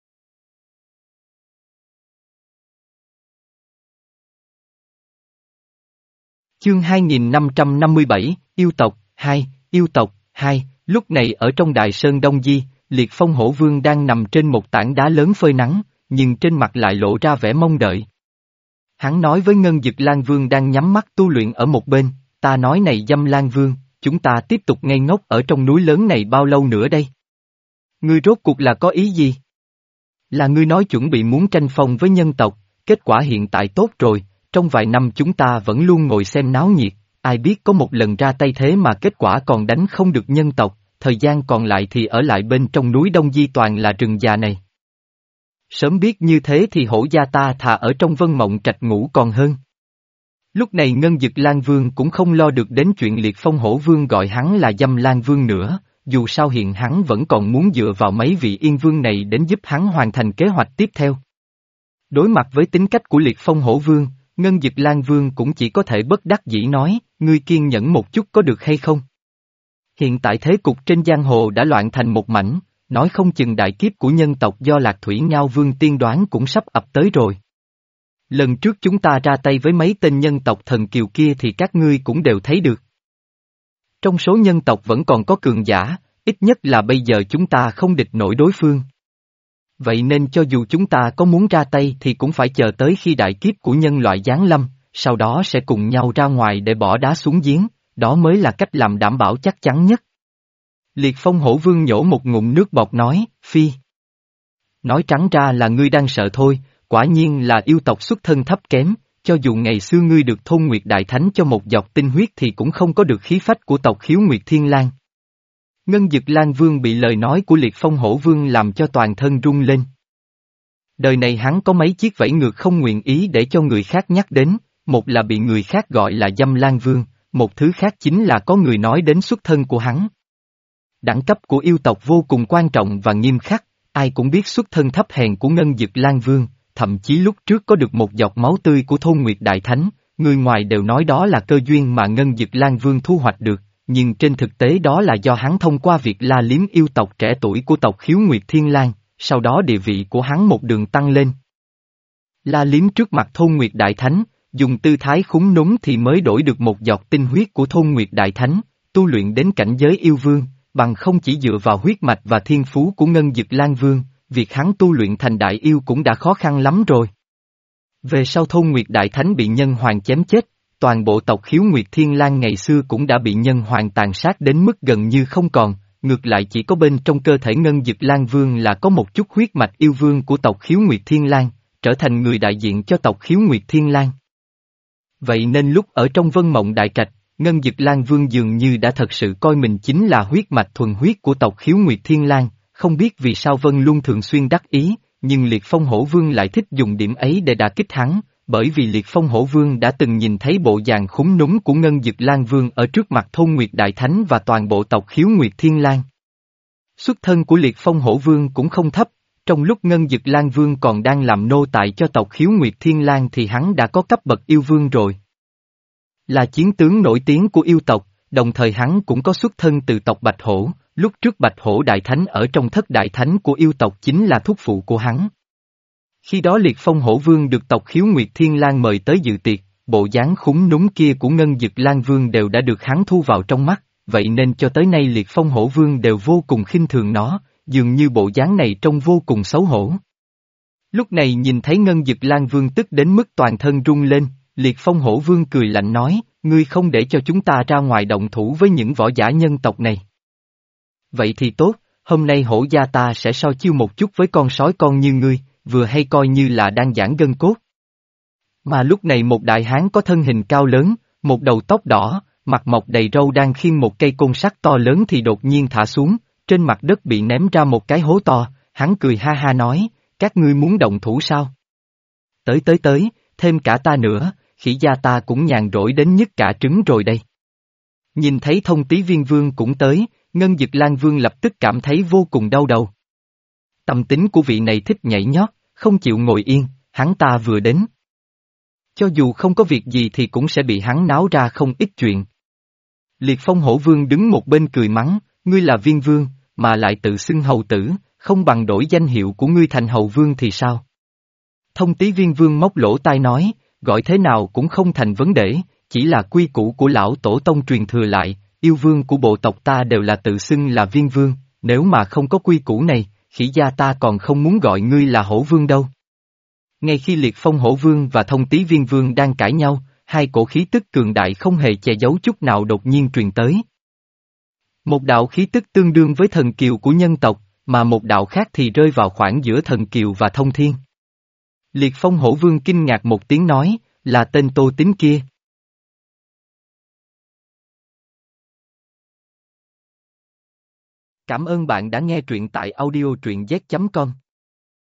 Chương hai nghìn năm trăm năm mươi bảy, Yêu tộc, hai, Yêu tộc, hai, lúc này ở trong Đại Sơn Đông Di, Liệt Phong Hổ Vương đang nằm trên một tảng đá lớn phơi nắng, nhưng trên mặt lại lộ ra vẻ mong đợi. Hắn nói với Ngân Dực Lan Vương đang nhắm mắt tu luyện ở một bên, ta nói này Dâm Lan Vương, chúng ta tiếp tục ngây ngốc ở trong núi lớn này bao lâu nữa đây? Ngươi rốt cuộc là có ý gì? Là ngươi nói chuẩn bị muốn tranh phong với nhân tộc, kết quả hiện tại tốt rồi, trong vài năm chúng ta vẫn luôn ngồi xem náo nhiệt, ai biết có một lần ra tay thế mà kết quả còn đánh không được nhân tộc, thời gian còn lại thì ở lại bên trong núi Đông Di toàn là rừng già này. Sớm biết như thế thì hổ gia ta thà ở trong Vân Mộng Trạch ngủ còn hơn. Lúc này Ngân Dực Lan Vương cũng không lo được đến chuyện Liệt Phong Hổ Vương gọi hắn là Dâm Lan Vương nữa, dù sao hiện hắn vẫn còn muốn dựa vào mấy vị yên vương này đến giúp hắn hoàn thành kế hoạch tiếp theo. Đối mặt với tính cách của Liệt Phong Hổ Vương, Ngân Dực Lan Vương cũng chỉ có thể bất đắc dĩ nói, ngươi kiên nhẫn một chút có được hay không? Hiện tại thế cục trên giang hồ đã loạn thành một mảnh, nói không chừng đại kiếp của nhân tộc do Lạc Thủy Ngao Vương tiên đoán cũng sắp ập tới rồi. Lần trước chúng ta ra tay với mấy tên nhân tộc thần kiều kia thì các ngươi cũng đều thấy được. Trong số nhân tộc vẫn còn có cường giả, ít nhất là bây giờ chúng ta không địch nổi đối phương. Vậy nên cho dù chúng ta có muốn ra tay thì cũng phải chờ tới khi đại kiếp của nhân loại giáng lâm, sau đó sẽ cùng nhau ra ngoài để bỏ đá xuống giếng, đó mới là cách làm đảm bảo chắc chắn nhất. Liệt Phong Hổ Vương nhổ một ngụm nước bọt nói, phi. Nói trắng ra là ngươi đang sợ thôi, quả nhiên là yêu tộc xuất thân thấp kém, cho dù ngày xưa ngươi được Thôn Nguyệt Đại Thánh cho một giọt tinh huyết thì cũng không có được khí phách của tộc Khiếu Nguyệt Thiên Lang. Ngân Dực Lan Vương bị lời nói của Liệt Phong Hổ Vương làm cho toàn thân rung lên. Đời này hắn có mấy chiếc vẫy ngược không nguyện ý để cho người khác nhắc đến, một là bị người khác gọi là Dâm Lan Vương, một thứ khác chính là có người nói đến xuất thân của hắn. Đẳng cấp của yêu tộc vô cùng quan trọng và nghiêm khắc, ai cũng biết xuất thân thấp hèn của Ngân Dực Lan Vương, thậm chí lúc trước có được một giọt máu tươi của Thôn Nguyệt Đại Thánh, người ngoài đều nói đó là cơ duyên mà Ngân Dực Lan Vương thu hoạch được, nhưng trên thực tế đó là do hắn thông qua việc la liếm yêu tộc trẻ tuổi của tộc Khiếu Nguyệt Thiên Lang, sau đó địa vị của hắn một đường tăng lên. La liếm trước mặt Thôn Nguyệt Đại Thánh, dùng tư thái khúng núm thì mới đổi được một giọt tinh huyết của Thôn Nguyệt Đại Thánh, tu luyện đến cảnh giới yêu vương, bằng không chỉ dựa vào huyết mạch và thiên phú của Ngân Dực Lan Vương, việc hắn tu luyện thành đại yêu cũng đã khó khăn lắm rồi. Về sau Thôn Nguyệt Đại Thánh bị nhân hoàng chém chết, toàn bộ tộc Khiếu Nguyệt Thiên Lang ngày xưa cũng đã bị nhân hoàng tàn sát đến mức gần như không còn, ngược lại chỉ có bên trong cơ thể Ngân Dực Lan Vương là có một chút huyết mạch yêu vương của tộc Khiếu Nguyệt Thiên Lang, trở thành người đại diện cho tộc Khiếu Nguyệt Thiên Lang. Vậy nên lúc ở trong Vân Mộng Đại Trạch, Ngân Dực Lan Vương dường như đã thật sự coi mình chính là huyết mạch thuần huyết của tộc Khiếu Nguyệt Thiên Lang, không biết vì sao Vân Luân thường xuyên đắc ý, nhưng Liệt Phong Hổ Vương lại thích dùng điểm ấy để đả kích hắn, bởi vì Liệt Phong Hổ Vương đã từng nhìn thấy bộ dạng khúng núm của Ngân Dực Lan Vương ở trước mặt Thôn Nguyệt Đại Thánh và toàn bộ tộc Khiếu Nguyệt Thiên Lang. Xuất thân của Liệt Phong Hổ Vương cũng không thấp, trong lúc Ngân Dực Lan Vương còn đang làm nô tài cho tộc Khiếu Nguyệt Thiên Lang thì hắn đã có cấp bậc yêu vương rồi. Là chiến tướng nổi tiếng của yêu tộc, đồng thời hắn cũng có xuất thân từ tộc Bạch Hổ, lúc trước Bạch Hổ Đại Thánh ở trong thất đại thánh của yêu tộc chính là thúc phụ của hắn. Khi đó Liệt Phong Hổ Vương được tộc Khiếu Nguyệt Thiên Lang mời tới dự tiệc, bộ dáng khúng núm kia của Ngân Dực Lan Vương đều đã được hắn thu vào trong mắt, vậy nên cho tới nay Liệt Phong Hổ Vương đều vô cùng khinh thường nó, dường như bộ dáng này trông vô cùng xấu hổ. Lúc này nhìn thấy Ngân Dực Lan Vương tức đến mức toàn thân rung lên, Liệt Phong Hổ Vương cười lạnh nói, ngươi không để cho chúng ta ra ngoài động thủ với những võ giả nhân tộc này. Vậy thì tốt, hôm nay hổ gia ta sẽ so chiêu một chút với con sói con như ngươi, vừa hay coi như là đang giãn gân cốt. Mà lúc này một đại hán có thân hình cao lớn, một đầu tóc đỏ, mặt mọc đầy râu đang khiêng một cây côn sắt to lớn thì đột nhiên thả xuống, trên mặt đất bị ném ra một cái hố to, hắn cười ha ha nói, các ngươi muốn động thủ sao? Tới tới tới, thêm cả ta nữa, khỉ gia ta cũng nhàn rỗi đến nhức cả trứng rồi đây. Nhìn thấy Thông Tý Viên Vương cũng tới, Ngân Dực Lan Vương lập tức cảm thấy vô cùng đau đầu. Tâm tính của vị này thích nhảy nhót, không chịu ngồi yên, hắn ta vừa đến. Cho dù không có việc gì thì cũng sẽ bị hắn náo ra không ít chuyện. Liệt Phong Hổ Vương đứng một bên cười mắng, ngươi là Viên Vương, mà lại tự xưng hầu tử, không bằng đổi danh hiệu của ngươi thành Hầu Vương thì sao? Thông Tý Viên Vương móc lỗ tai nói, gọi thế nào cũng không thành vấn đề, chỉ là quy củ của lão tổ tông truyền thừa lại, yêu vương của bộ tộc ta đều là tự xưng là Viên Vương, nếu mà không có quy củ này, khỉ gia ta còn không muốn gọi ngươi là Hổ Vương đâu. Ngay khi Liệt Phong Hổ Vương và Thông Tý Viên Vương đang cãi nhau, hai cổ khí tức cường đại không hề che giấu chút nào đột nhiên truyền tới. Một đạo khí tức tương đương với thần kiều của nhân tộc, mà một đạo khác thì rơi vào khoảng giữa thần kiều và thông thiên. Liệt Phong Hổ Vương kinh ngạc một tiếng nói, là tên Tô Tín kia. Cảm ơn bạn đã nghe truyện tại audio truyện z chấm com.